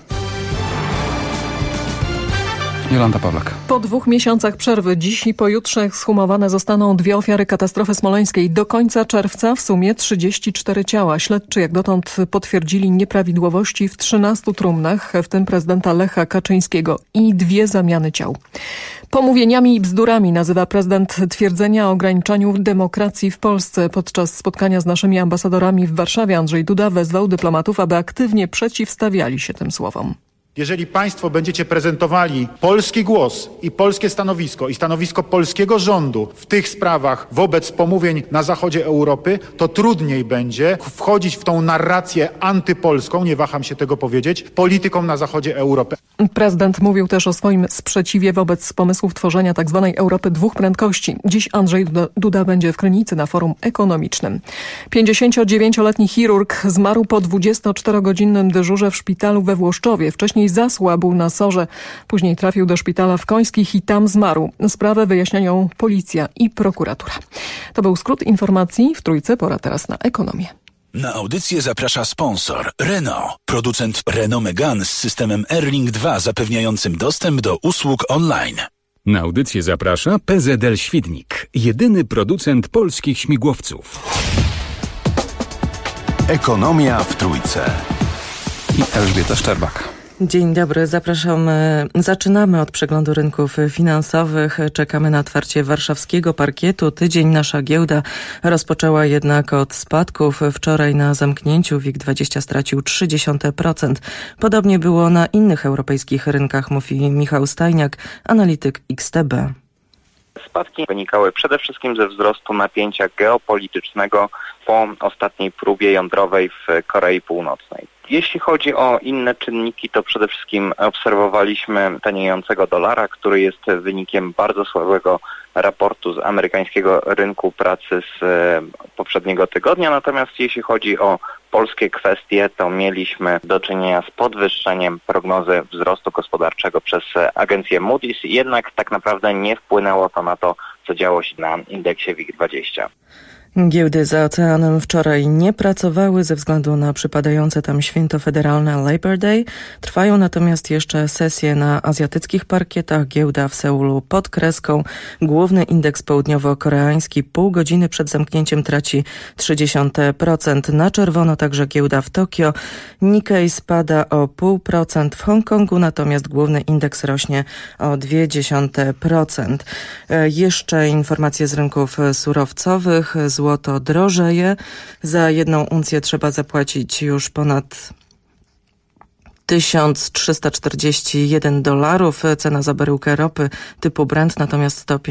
Jolanta Pawlak. Po 2 miesiącach przerwy dziś i pojutrze ekshumowane zostaną 2 ofiary katastrofy smoleńskiej. Do końca czerwca w sumie 34 ciała. Śledczy jak dotąd potwierdzili nieprawidłowości w 13 trumnach, w tym prezydenta Lecha Kaczyńskiego, i 2 zamiany ciał. Pomówieniami i bzdurami nazywa prezydent twierdzenia o ograniczaniu demokracji w Polsce. Podczas spotkania z naszymi ambasadorami w Warszawie Andrzej Duda wezwał dyplomatów, aby aktywnie przeciwstawiali się tym słowom. Jeżeli państwo będziecie prezentowali polski głos i polskie stanowisko i stanowisko polskiego rządu w tych sprawach wobec pomówień na zachodzie Europy, to trudniej będzie wchodzić w tą narrację antypolską, nie waham się tego powiedzieć, politykom na zachodzie Europy. Prezydent mówił też o swoim sprzeciwie wobec pomysłów tworzenia tzw. Europy 2 prędkości. Dziś Andrzej Duda będzie w Krynicy na forum ekonomicznym. 59-letni chirurg zmarł po 24-godzinnym dyżurze w szpitalu we Włoszczowie. Wcześniej zasłabł na sorze. Później trafił do szpitala w Końskich i tam zmarł. Sprawę wyjaśniają policja i prokuratura. To był skrót informacji. W Trójce pora teraz na ekonomię. Na audycję zaprasza sponsor Renault, producent Renault Megane z systemem Airlink 2 zapewniającym dostęp do usług online. Na audycję zaprasza PZL Świdnik, jedyny producent polskich śmigłowców. Ekonomia w Trójce. I Elżbieta Szczerbak. Dzień dobry, zapraszamy. Zaczynamy od przeglądu rynków finansowych. Czekamy na otwarcie warszawskiego parkietu. Tydzień nasza giełda rozpoczęła jednak od spadków. Wczoraj na zamknięciu WIG20 stracił 0,3%. Podobnie było na innych europejskich rynkach, mówi Michał Stajniak, analityk XTB. Spadki wynikały przede wszystkim ze wzrostu napięcia geopolitycznego po ostatniej próbie jądrowej w Korei Północnej. Jeśli chodzi o inne czynniki, to przede wszystkim obserwowaliśmy taniejącego dolara, który jest wynikiem bardzo słabego raportu z amerykańskiego rynku pracy z poprzedniego tygodnia. Natomiast jeśli chodzi o polskie kwestie, to mieliśmy do czynienia z podwyższeniem prognozy wzrostu gospodarczego przez agencję Moody's, jednak tak naprawdę nie wpłynęło to na to, co działo się na indeksie WIG20. Giełdy za oceanem wczoraj nie pracowały ze względu na przypadające tam święto federalne Labor Day. Trwają natomiast jeszcze sesje na azjatyckich parkietach. Giełda w Seulu pod kreską. Główny indeks południowo-koreański pół godziny przed zamknięciem traci 0,3%. Na czerwono także giełda w Tokio. Nikkei spada o 0,5% w Hongkongu, natomiast główny indeks rośnie o 0,2%. Jeszcze informacje z rynków surowcowych. Złoto drożeje. Za 1 uncję trzeba zapłacić już ponad $1341. Cena za baryłkę ropy typu Brent natomiast to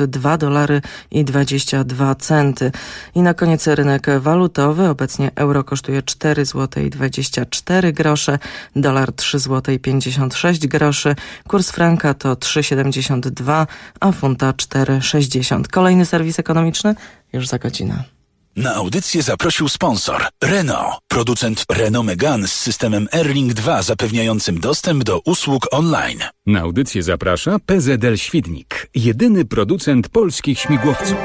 $52,22. I na koniec rynek walutowy. Obecnie euro kosztuje 4,24 zł, dolar 3,56 zł, kurs franka to 3,72, a funta 4,60. Kolejny serwis ekonomiczny już za godzinę. Na audycję zaprosił sponsor Renault, producent Renault Megane z systemem Airlink 2 zapewniającym dostęp do usług online. Na audycję zaprasza PZL Świdnik, jedyny producent polskich śmigłowców.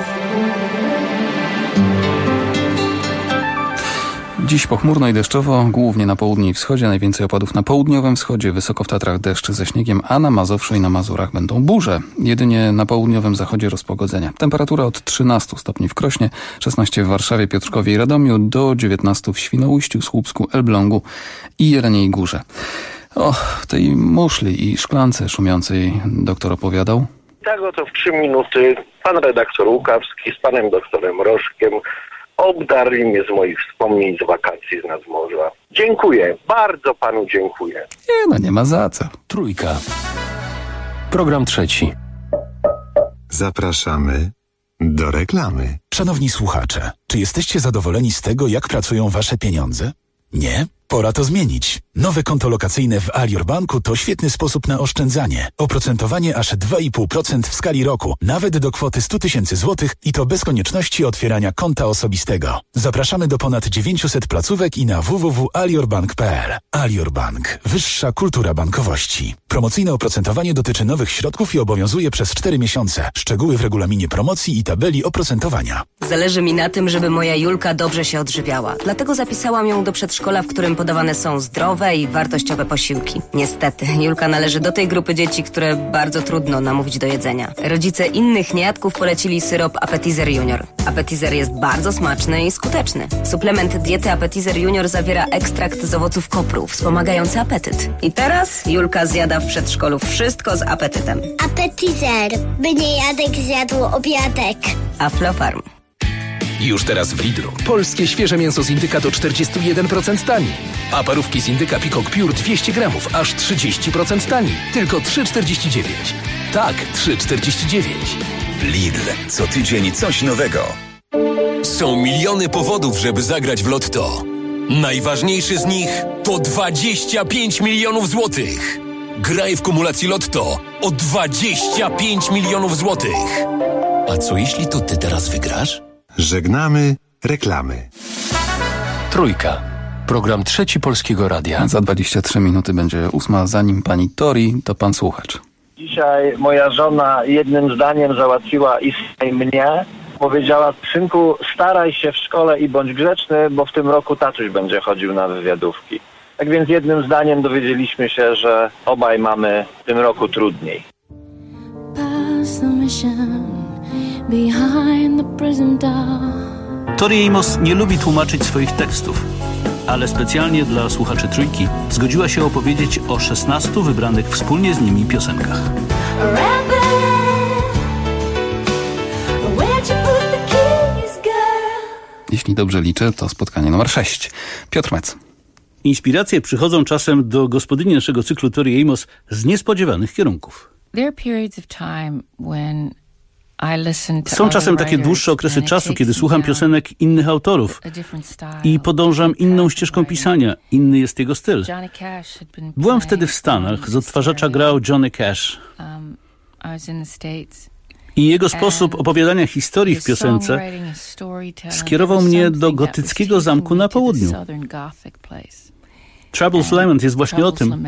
Dziś pochmurno i deszczowo, głównie na południu i wschodzie, najwięcej opadów na południowym wschodzie, wysoko w Tatrach deszcz ze śniegiem, a na Mazowszu i na Mazurach będą burze. Jedynie na południowym zachodzie rozpogodzenia. Temperatura od 13 stopni w Krośnie, 16 w Warszawie, Piotrkowie i Radomiu, do 19 w Świnoujściu, Słupsku, Elblągu i Jeleniej Górze. O tej muszli i szklance szumiącej doktor opowiadał. Tak oto w 3 minuty pan redaktor Łukawski z panem doktorem Rożkiem obdarli mnie z moich wspomnień z wakacji z nadmorza. Dziękuję, bardzo panu dziękuję. Nie ma za co. Trójka. Program trzeci. Zapraszamy do reklamy. Szanowni słuchacze, czy jesteście zadowoleni z tego, jak pracują wasze pieniądze? Nie? Pora to zmienić. Nowe konto lokacyjne w Alior Banku to świetny sposób na oszczędzanie. Oprocentowanie aż 2,5% w skali roku, nawet do kwoty 100 000 złotych i to bez konieczności otwierania konta osobistego. Zapraszamy do ponad 900 placówek i na www.aliorbank.pl. Alior Bank. Wyższa kultura bankowości. Promocyjne oprocentowanie dotyczy nowych środków i obowiązuje przez 4 miesiące. Szczegóły w regulaminie promocji i tabeli oprocentowania. Zależy mi na tym, żeby moja Julka dobrze się odżywiała. Dlatego zapisałam ją do przedszkola, w którym podawane są zdrowe i wartościowe posiłki. Niestety, Julka należy do tej grupy dzieci, które bardzo trudno namówić do jedzenia. Rodzice innych niejadków polecili syrop Appetizer Junior. Appetizer jest bardzo smaczny i skuteczny. Suplement diety Appetizer Junior zawiera ekstrakt z owoców kopru, wspomagający apetyt. I teraz Julka zjada w przedszkolu wszystko z apetytem. Appetizer, by niejadek zjadł obiadek. Aflofarm. Już teraz w Lidlu. Polskie świeże mięso z indyka do 41% taniej. A parówki z indyka Peacock Pure 200 gramów aż 30% taniej. Tylko 3,49. Tak, 3,49. Lidl. Co tydzień coś nowego. Są miliony powodów, żeby zagrać w Lotto. Najważniejszy z nich to 25 milionów złotych. Graj w kumulacji Lotto o 25 milionów złotych. A co jeśli to ty teraz wygrasz? Żegnamy reklamy. Trójka. Program Trzeci Polskiego Radia. Za 23 minuty będzie 8. Zanim pani Tori, to pan słuchacz. Dzisiaj moja żona jednym zdaniem załatwiła i mnie. Powiedziała: synku, staraj się w szkole i bądź grzeczny, bo w tym roku tatuś będzie chodził na wywiadówki. Tak więc jednym zdaniem dowiedzieliśmy się, że obaj mamy w tym roku trudniej. Tori Amos nie lubi tłumaczyć swoich tekstów, ale specjalnie dla słuchaczy Trójki zgodziła się opowiedzieć o 16 wybranych wspólnie z nimi piosenkach. Jeśli dobrze liczę, to spotkanie numer 6. Piotr Mec. Inspiracje przychodzą czasem do gospodyni naszego cyklu Tori Amos z niespodziewanych kierunków. Są czasem takie dłuższe okresy czasu, kiedy słucham piosenek innych autorów i podążam inną ścieżką pisania. Inny jest jego styl. Byłam wtedy w Stanach, z odtwarzacza grał Johnny Cash. I jego sposób opowiadania historii w piosence skierował mnie do gotyckiego zamku na południu. Trouble's Lament jest właśnie o tym.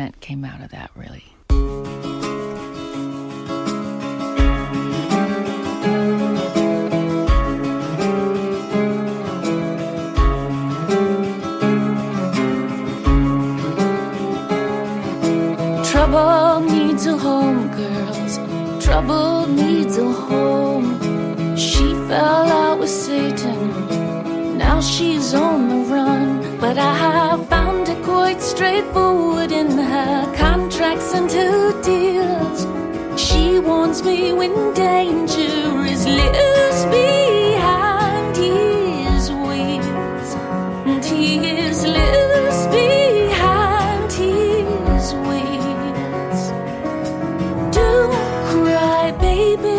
Trouble needs a home, girls. Trouble needs a home. She fell out with Satan. Now she's on the run. But I found it quite straightforward in her contracts and her deals. She warns me when danger is loose behind his wheels. And he is loose behind his wheels. Don't cry, baby.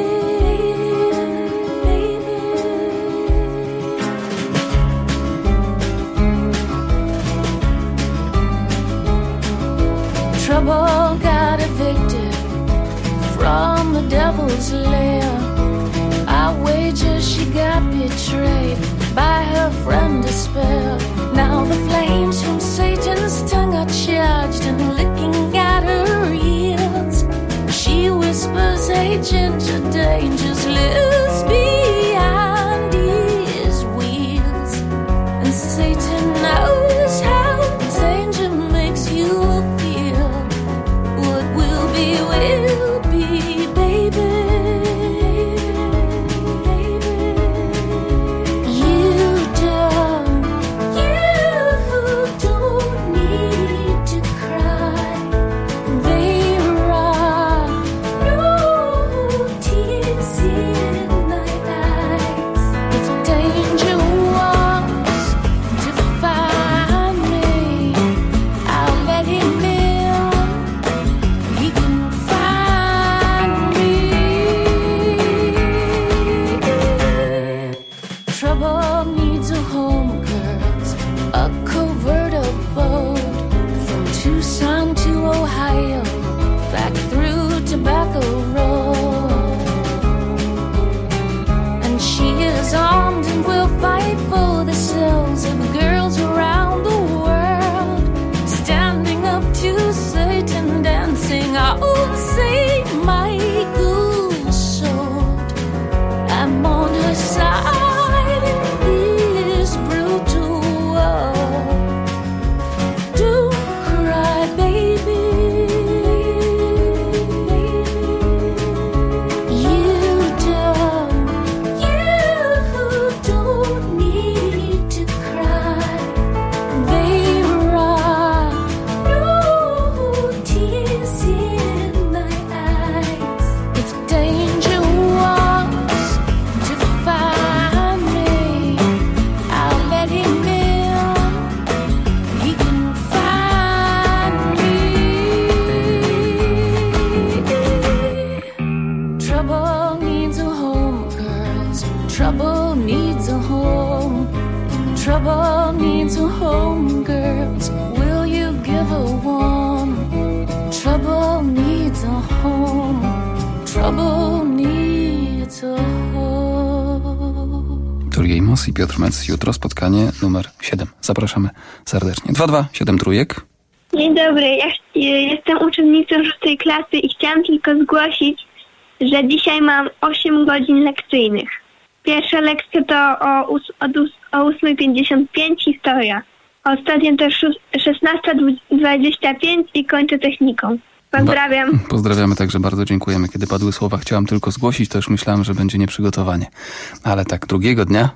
Trouble got evicted from the devil's lair. I wager she got betrayed by her friend Despair. Now the flames from Satan's tongue are charged and licking at her heels. She whispers, hey ginger, danger's loose behind his wheels. And Satan knows how danger makes you feel. What will be, baby. You don't need to cry. There are no tears in night. Trouble needs a home. Trouble needs a home, girls. Will you give her one? Trouble needs a home. Trouble needs a home. Tori Amos i Piotr Mec. Jutro spotkanie numer 7. Zapraszamy serdecznie. 227 Dzień dobry, ja jestem uczennicą 6 klasy i chciałam tylko zgłosić, że dzisiaj mam 8 godzin lekcyjnych. Pierwsza lekcja to o 8:55 historia. Ostatnia to 16:25 i kończę techniką. Pozdrawiam. Pozdrawiamy także, bardzo dziękujemy. Kiedy padły słowa chciałam tylko zgłosić, to już myślałem, że będzie nieprzygotowanie. Ale tak, drugiego dnia...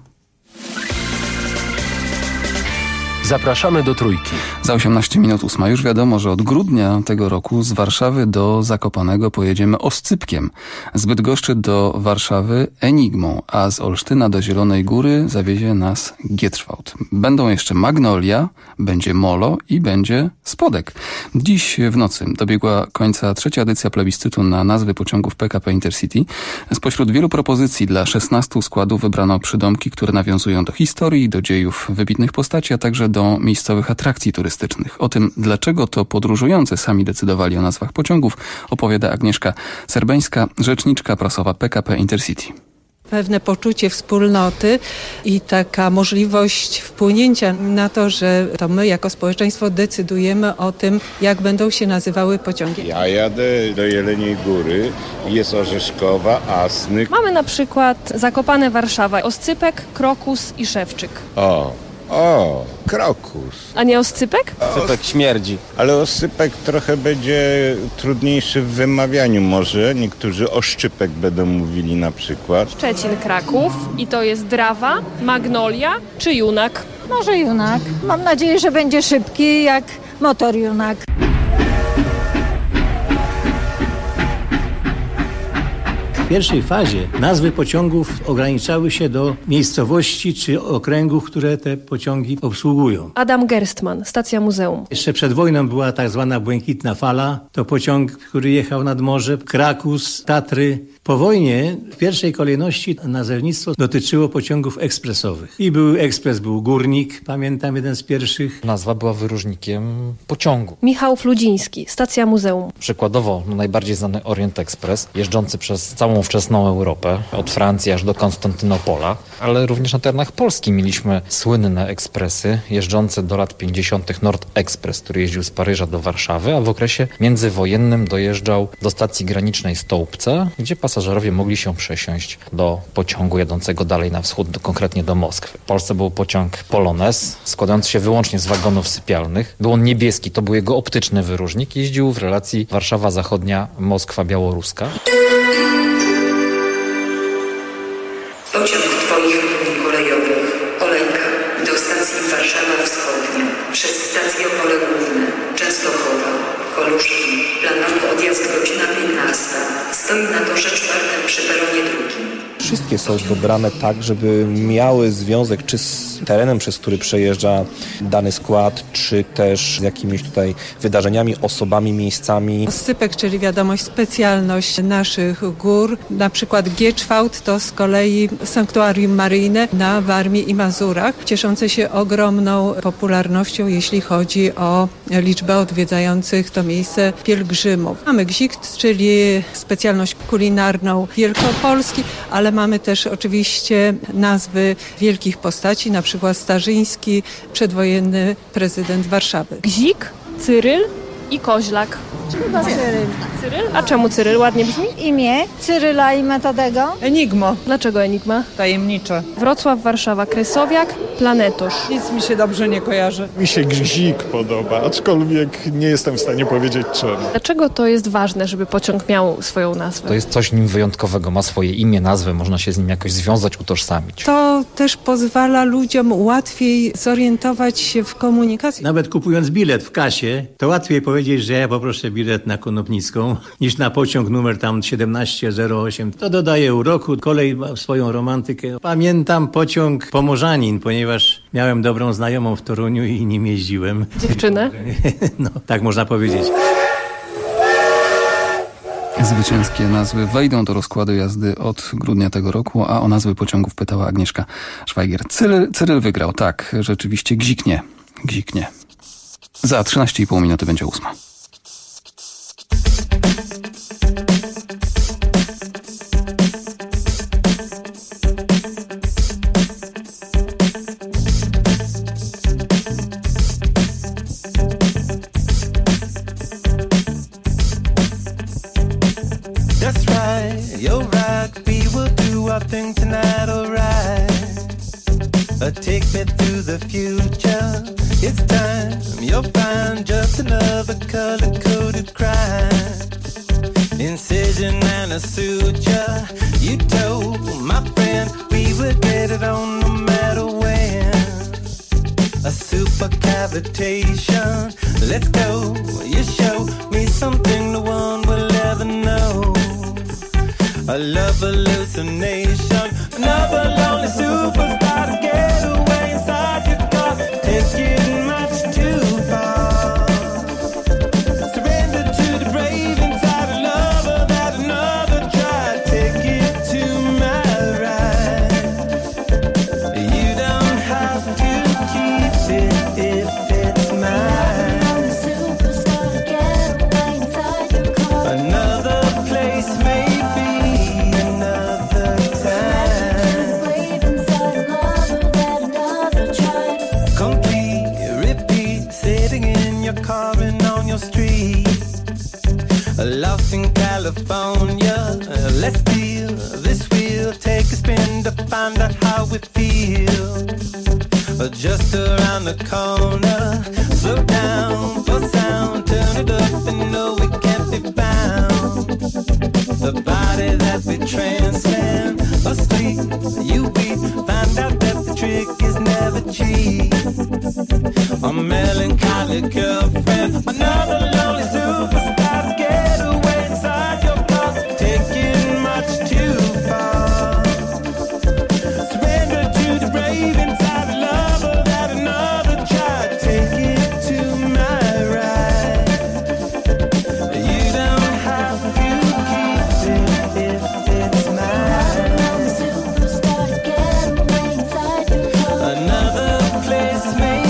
Zapraszamy do Trójki. Za 18 minut 8. Już wiadomo, że od grudnia tego roku z Warszawy do Zakopanego pojedziemy oscypkiem. Z Bydgoszczy do Warszawy Enigmą, a z Olsztyna do Zielonej Góry zawiezie nas Gietrzwałd. Będą jeszcze Magnolia, będzie Molo i będzie Spodek. Dziś w nocy dobiegła końca 3. edycja plebiscytu na nazwy pociągów PKP Intercity. Spośród wielu propozycji dla 16 składów wybrano przydomki, które nawiązują do historii, do dziejów wybitnych postaci, a także do miejscowych atrakcji turystycznych. O tym, dlaczego to podróżujący sami decydowali o nazwach pociągów, opowiada Agnieszka Serbeńska, rzeczniczka prasowa PKP Intercity. Pewne poczucie wspólnoty i taka możliwość wpłynięcia na to, że to my jako społeczeństwo decydujemy o tym, jak będą się nazywały pociągi. Ja jadę do Jeleniej Góry, jest Orzeszkowa, Asnyk. Mamy na przykład Zakopane, Warszawa, Oscypek, Krokus i Szewczyk. O, Krokus. A nie Oscypek? Oscypek śmierdzi. Ale Oscypek trochę będzie trudniejszy w wymawianiu może. Niektórzy Oszczypek będą mówili na przykład. Szczecin, Kraków i to jest Drawa, Magnolia czy Junak? Może Junak. Mam nadzieję, że będzie szybki jak motor Junak. W pierwszej fazie nazwy pociągów ograniczały się do miejscowości czy okręgów, które te pociągi obsługują. Adam Gerstmann, stacja muzeum. Jeszcze przed wojną była tak zwana Błękitna Fala. To pociąg, który jechał nad morze, Krakus, Tatry. Po wojnie w pierwszej kolejności nazewnictwo dotyczyło pociągów ekspresowych. I był ekspres, był Górnik, pamiętam, jeden z pierwszych. Nazwa była wyróżnikiem pociągu. Michał Fludziński, stacja muzeum. Przykładowo najbardziej znany Orient Express, jeżdżący przez całą wczesną Europę, od Francji aż do Konstantynopola, ale również na terenach Polski mieliśmy słynne ekspresy jeżdżące do lat 50. Nord Express, który jeździł z Paryża do Warszawy, a w okresie międzywojennym dojeżdżał do stacji granicznej Stołpce, gdzie pasażerowie mogli się przesiąść do pociągu jadącego dalej na wschód, konkretnie do Moskwy. W Polsce był pociąg Polonez, składający się wyłącznie z wagonów sypialnych. Był on niebieski, to był jego optyczny wyróżnik. Jeździł w relacji Warszawa Zachodnia, Moskwa Białoruska. Pociąg Twoich linii kolejowych Olejka do stacji Warszawa Wschodnia przez stację Opole Główne, Częstochowa, Koluszki. Planowany odjazd godzina 15. Stoi na torze 4 przy peronie 2. Wszystkie są dobrane tak, żeby miały związek czy z terenem, przez który przejeżdża dany skład, czy też z jakimiś tutaj wydarzeniami, osobami, miejscami. Oscypek, czyli wiadomość, specjalność naszych gór. Na przykład Gietrzwałd to z kolei sanktuarium maryjne na Warmii i Mazurach, cieszące się ogromną popularnością, jeśli chodzi o liczbę odwiedzających to miejsce pielgrzymów. Mamy Gzicht, czyli specjalność kulinarną Wielkopolski, ale mamy też oczywiście nazwy wielkich postaci, na przykład Starzyński, przedwojenny prezydent Warszawy. Gzik, Cyryl i Koźlak. Chyba Cyryl. Cyryl? A czemu Cyryl? Ładnie brzmi? Imię Cyryla i Metodego? Enigmo. Dlaczego Enigma? Tajemnicze. Wrocław, Warszawa, Kresowiak, Planetosz. Nic mi się dobrze nie kojarzy. Mi się Gzik podoba, aczkolwiek nie jestem w stanie powiedzieć czemu. Dlaczego to jest ważne, żeby pociąg miał swoją nazwę? To jest coś nim wyjątkowego, ma swoje imię, nazwę, można się z nim jakoś związać, utożsamić. To też pozwala ludziom łatwiej zorientować się w komunikacji. Nawet kupując bilet w kasie, to łatwiej powiedzieć, że ja poproszę bilet na Konopnicką, niż na pociąg numer tam 1708. To dodaje uroku, kolej ma swoją romantykę. Pamiętam pociąg Pomorzanin, ponieważ miałem dobrą znajomą w Toruniu i nim jeździłem. Dziewczynę? No, tak można powiedzieć. Zwycięskie nazwy wejdą do rozkładu jazdy od grudnia tego roku, a o nazwy pociągów pytała Agnieszka Szwajgier. Cyryl wygrał, tak, rzeczywiście gziknie. Za 13,5 minuty będzie 8. That's right, you're right, we will do our thing tonight, alright. Take me through the future, it's time, you'll find just another color-coded crime. Incision and a suture, you told my friend we would get it on no matter when. A super cavitation, let's go, you show me something no one will ever know. A love hallucination, another lonely superstar to get away inside your car. It's getting much too far. Surrender to the brave inside a lover that another tried. Take it to my ride. You don't have to keep it if it's mine. Superstar to get away inside your car. Another place maybe. Car and on your street, lost in California. Let's steal this wheel, take a spin to find out how we feel. Just around the corner, slow down for sound, turn it up and know we can't be found. The body that we transcend, asleep, you weep, find out that the trick is never cheap. A melancholy girlfriend, another lonely superstar to get away inside your car, taking much too far. Surrender to the brave inside the lover that another tried. Take it to my ride. You don't have to keep it if it's mine. Superstar to get away inside your car. Another place maybe.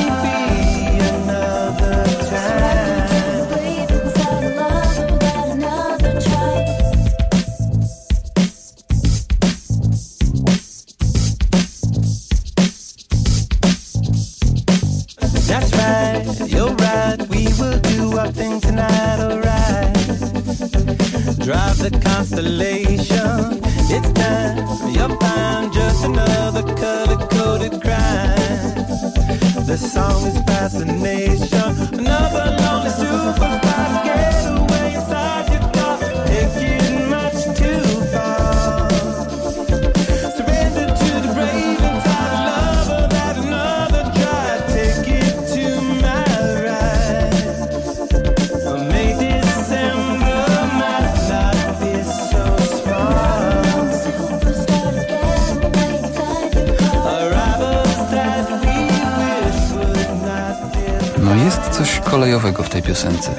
Thing tonight, alright. Drive the Constellation, it's time, you'll find just another color-coded crime. The song is fascination, another lonely superstar to get away inside your car, taking much too far. Surrender to the brave inside a lover that another tried, take it to my ride. May December might not be so smart. Superstar to get away inside your car. Arrivals that we wish would not depart. No jest coś kolejowego w tej piosence.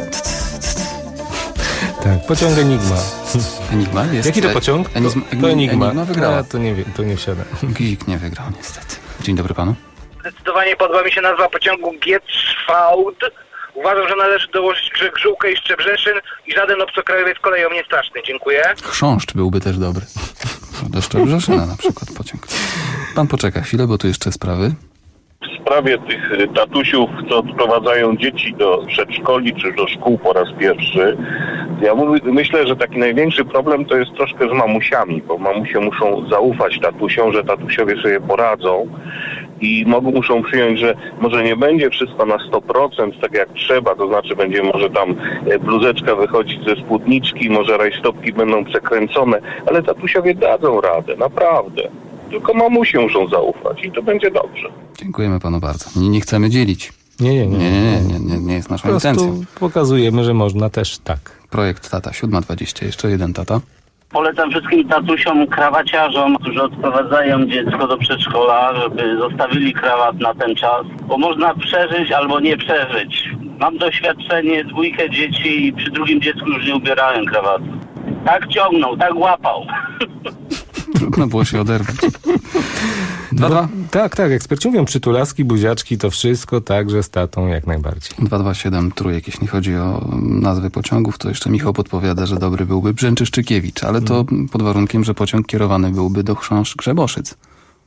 Tak, pociąg Enigma. Enigma jest. Jaki to pociąg? To Enigma. Enigma wygrała. Ja to nie wsiada. Gizik nie wygrał niestety. Dzień dobry panu. Zdecydowanie podoba mi się nazwa pociągu Gieczwałd. Uważam, że należy dołożyć Grzegżółkę i Szczebrzeszyn i żaden obcokrajowiec koleją nie straszny. Dziękuję. Chrząszcz byłby też dobry. Do Szczebrzeszyna na przykład pociąg. Pan poczeka chwilę, bo tu jeszcze sprawy. W sprawie tych tatusiów, co odprowadzają dzieci do przedszkoli czy do szkół po raz pierwszy, ja myślę, że taki największy problem to jest troszkę z mamusiami, bo mamusie muszą zaufać tatusiom, że tatusiowie sobie poradzą i muszą przyjąć, że może nie będzie wszystko na 100% tak jak trzeba, to znaczy będzie może tam bluzeczka wychodzić ze spódniczki, może rajstopki będą przekręcone, ale tatusiowie dadzą radę, naprawdę. Tylko mamusi muszą zaufać i to będzie dobrze. Dziękujemy panu bardzo. Nie chcemy dzielić. Nie jest naszą intencją. Pokazujemy, że można też tak. Projekt Tata 7:20. Jeszcze jeden tata. Polecam wszystkim tatusiom, krawaciarzom, którzy odprowadzają dziecko do przedszkola, żeby zostawili krawat na ten czas, bo można przeżyć albo nie przeżyć. Mam doświadczenie, 2 dzieci i przy drugim dziecku już nie ubierałem krawatu. Tak ciągnął, tak łapał. Trudno było się oderwać. 2-2? Tak, eksperci mówią przytulaski, buziaczki, to wszystko także z tatą jak najbardziej. 227 trójek. Jeśli chodzi o nazwy pociągów, to jeszcze Michał podpowiada, że dobry byłby Brzęczyszczykiewicz, ale to pod warunkiem, że pociąg kierowany byłby do Chrząszcz-Grzeboszyc.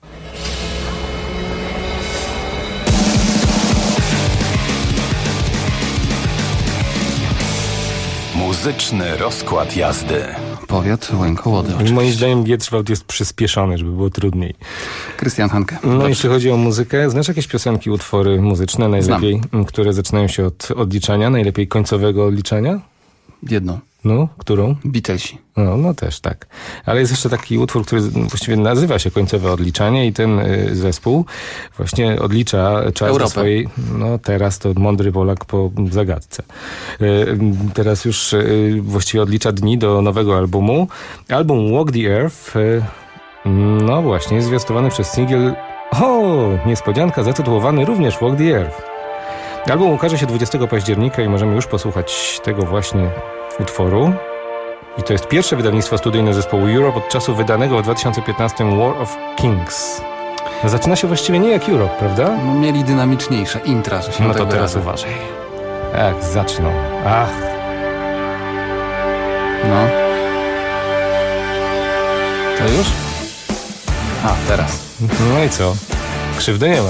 Muzyczny rozkład jazdy. Powiat Łękołody. Moim zdaniem Gietrzwałd jest przyspieszony, żeby było trudniej. Krystian Hanke. No jeśli chodzi o muzykę, znasz jakieś piosenki, utwory muzyczne najlepiej, które zaczynają się od odliczania, najlepiej końcowego odliczania? Jedną. No, którą? Beatlesi. No też tak. Ale jest jeszcze taki utwór, który właściwie nazywa się Końcowe Odliczanie i ten zespół właśnie odlicza czas do swojej... No teraz to mądry Polak po zagadce. Teraz już właściwie odlicza dni do nowego albumu. Album Walk the Earth no właśnie, jest zwiastowany przez singiel niespodzianka, zatytułowany również Walk the Earth. Album ukaże się 20 października i możemy już posłuchać tego właśnie utworu. I to jest pierwsze wydawnictwo studyjne zespołu Europe od czasu wydanego w 2015 War of Kings. No, zaczyna się właściwie nie jak Europe, prawda? No, mieli dynamiczniejsze intra, że się no to teraz uważaj. Jak zaczną. Ach. No. To już? Teraz. No i co? Krzywdy nie ma.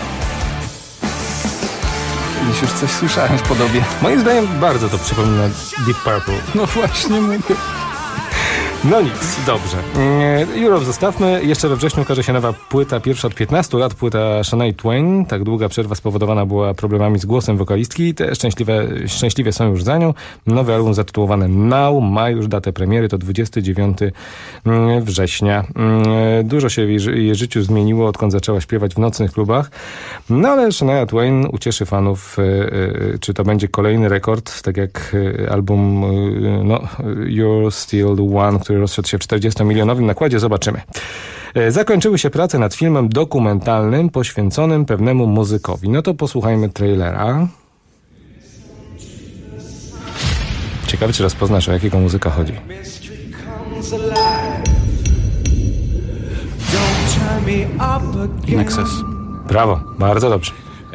Kiedyś już coś słyszałem w podobie. Moim zdaniem bardzo to przypomina Deep Purple. No właśnie mówię. No nic, dobrze. Europe zostawmy. Jeszcze we wrześniu ukaże się nowa płyta, pierwsza od 15 lat, płyta Shania Twain. Tak długa przerwa spowodowana była problemami z głosem wokalistki. Te szczęśliwie są już za nią. Nowy album zatytułowany Now ma już datę premiery, to 29 września. Dużo się w jej życiu zmieniło, odkąd zaczęła śpiewać w nocnych klubach. No ale Shania Twain ucieszy fanów. Czy to będzie kolejny rekord, tak jak album You're Still the One, który rozszedł się w 40-milionowym nakładzie, zobaczymy. Zakończyły się prace nad filmem dokumentalnym poświęconym pewnemu muzykowi. No to posłuchajmy trailera. Ciekawe, czy rozpoznasz, o jakiego muzyka chodzi. Nexus. Brawo, bardzo dobrze.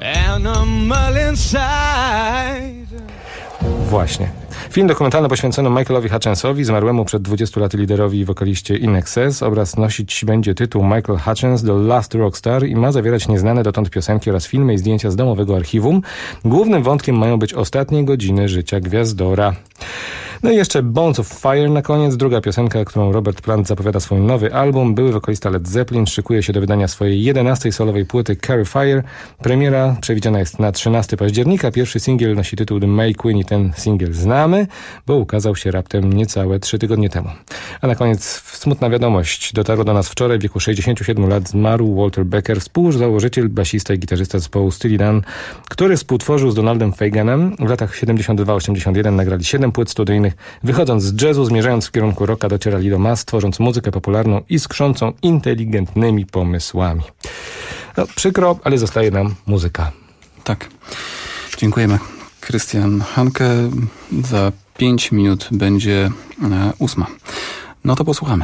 Właśnie. Film dokumentalny poświęcony Michaelowi Hutchensowi, zmarłemu przed 20 laty liderowi i wokaliście In Excess. Obraz nosić będzie tytuł Michael Hutchence, The Last Rockstar i ma zawierać nieznane dotąd piosenki oraz filmy i zdjęcia z domowego archiwum. Głównym wątkiem mają być ostatnie godziny życia gwiazdora. No i jeszcze Bones of Fire na koniec, druga piosenka, którą Robert Plant zapowiada swój nowy album. Były wokalista Led Zeppelin szykuje się do wydania swojej 11. solowej płyty Carry Fire. Premiera przewidziana jest na 13 października. Pierwszy singiel nosi tytuł The May Queen i ten singiel znamy, bo ukazał się raptem niecałe 3 tygodnie temu. A na koniec smutna wiadomość. Dotarło do nas wczoraj, w wieku 67 lat zmarł Walter Becker, współzałożyciel, basista i gitarzysta zespołu Steely Dan, który współtworzył z Donaldem Faganem. W latach 72-81 nagrali 7 płyt studyjnych. Wychodząc z jazzu, zmierzając w kierunku rocka, docierali do mas, tworząc muzykę popularną i skrzącą inteligentnymi pomysłami. No, przykro, ale zostaje nam muzyka. Tak. Dziękujemy. Krystian Hanke. Za 5 minut będzie 8. No to posłuchamy.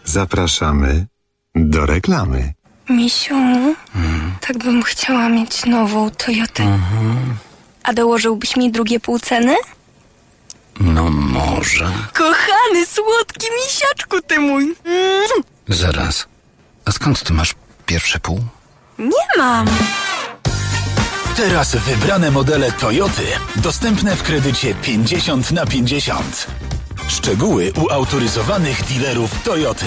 Zapraszamy do reklamy. Misiu, tak bym chciała mieć nową Toyotę. A dołożyłbyś mi drugie pół ceny? No może. Kochany, słodki misiaczku ty mój. Zaraz. A skąd ty masz pierwsze pół? Nie mam. Teraz wybrane modele Toyoty dostępne w kredycie 50/50. Szczegóły u autoryzowanych dealerów Toyoty.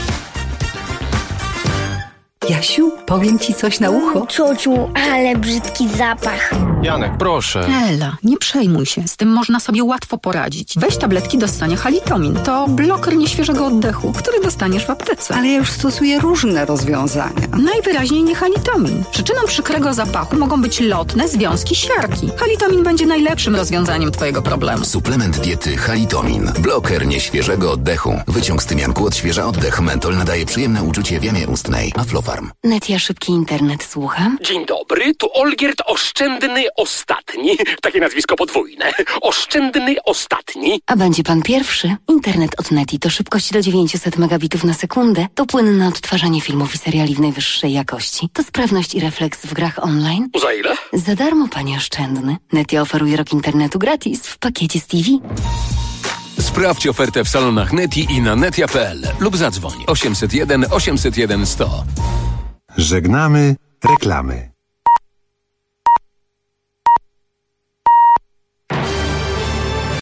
Jasiu, powiem ci coś na ucho. Ciociu, ale brzydki zapach. Janek, proszę. Ela, nie przejmuj się. Z tym można sobie łatwo poradzić. Weź tabletki do ssania Halitomin. To bloker nieświeżego oddechu, który dostaniesz w aptece. Ale ja już stosuję różne rozwiązania. Najwyraźniej nie Halitomin. Przyczyną przykrego zapachu mogą być lotne związki siarki. Halitomin będzie najlepszym rozwiązaniem twojego problemu. Suplement diety Halitomin. Bloker nieświeżego oddechu. Wyciąg z tymianku odświeża oddech. Mentol nadaje przyjemne uczucie w jamie ustnej. Aflofarm. Netia, szybki internet, słucham. Dzień dobry, tu Olgierd Oszczędny Ostatni. Takie nazwisko podwójne. Oszczędny Ostatni. A będzie pan pierwszy? Internet od Neti to szybkość do 900 megabitów na sekundę, to płynne odtwarzanie filmów i seriali w najwyższej jakości, to sprawność i refleks w grach online. Za ile? Za darmo, panie Oszczędny. Netia oferuje rok internetu gratis w pakiecie z TV. Sprawdź ofertę w salonach Neti i na netia.pl lub zadzwoń 801 801 100. Żegnamy reklamy.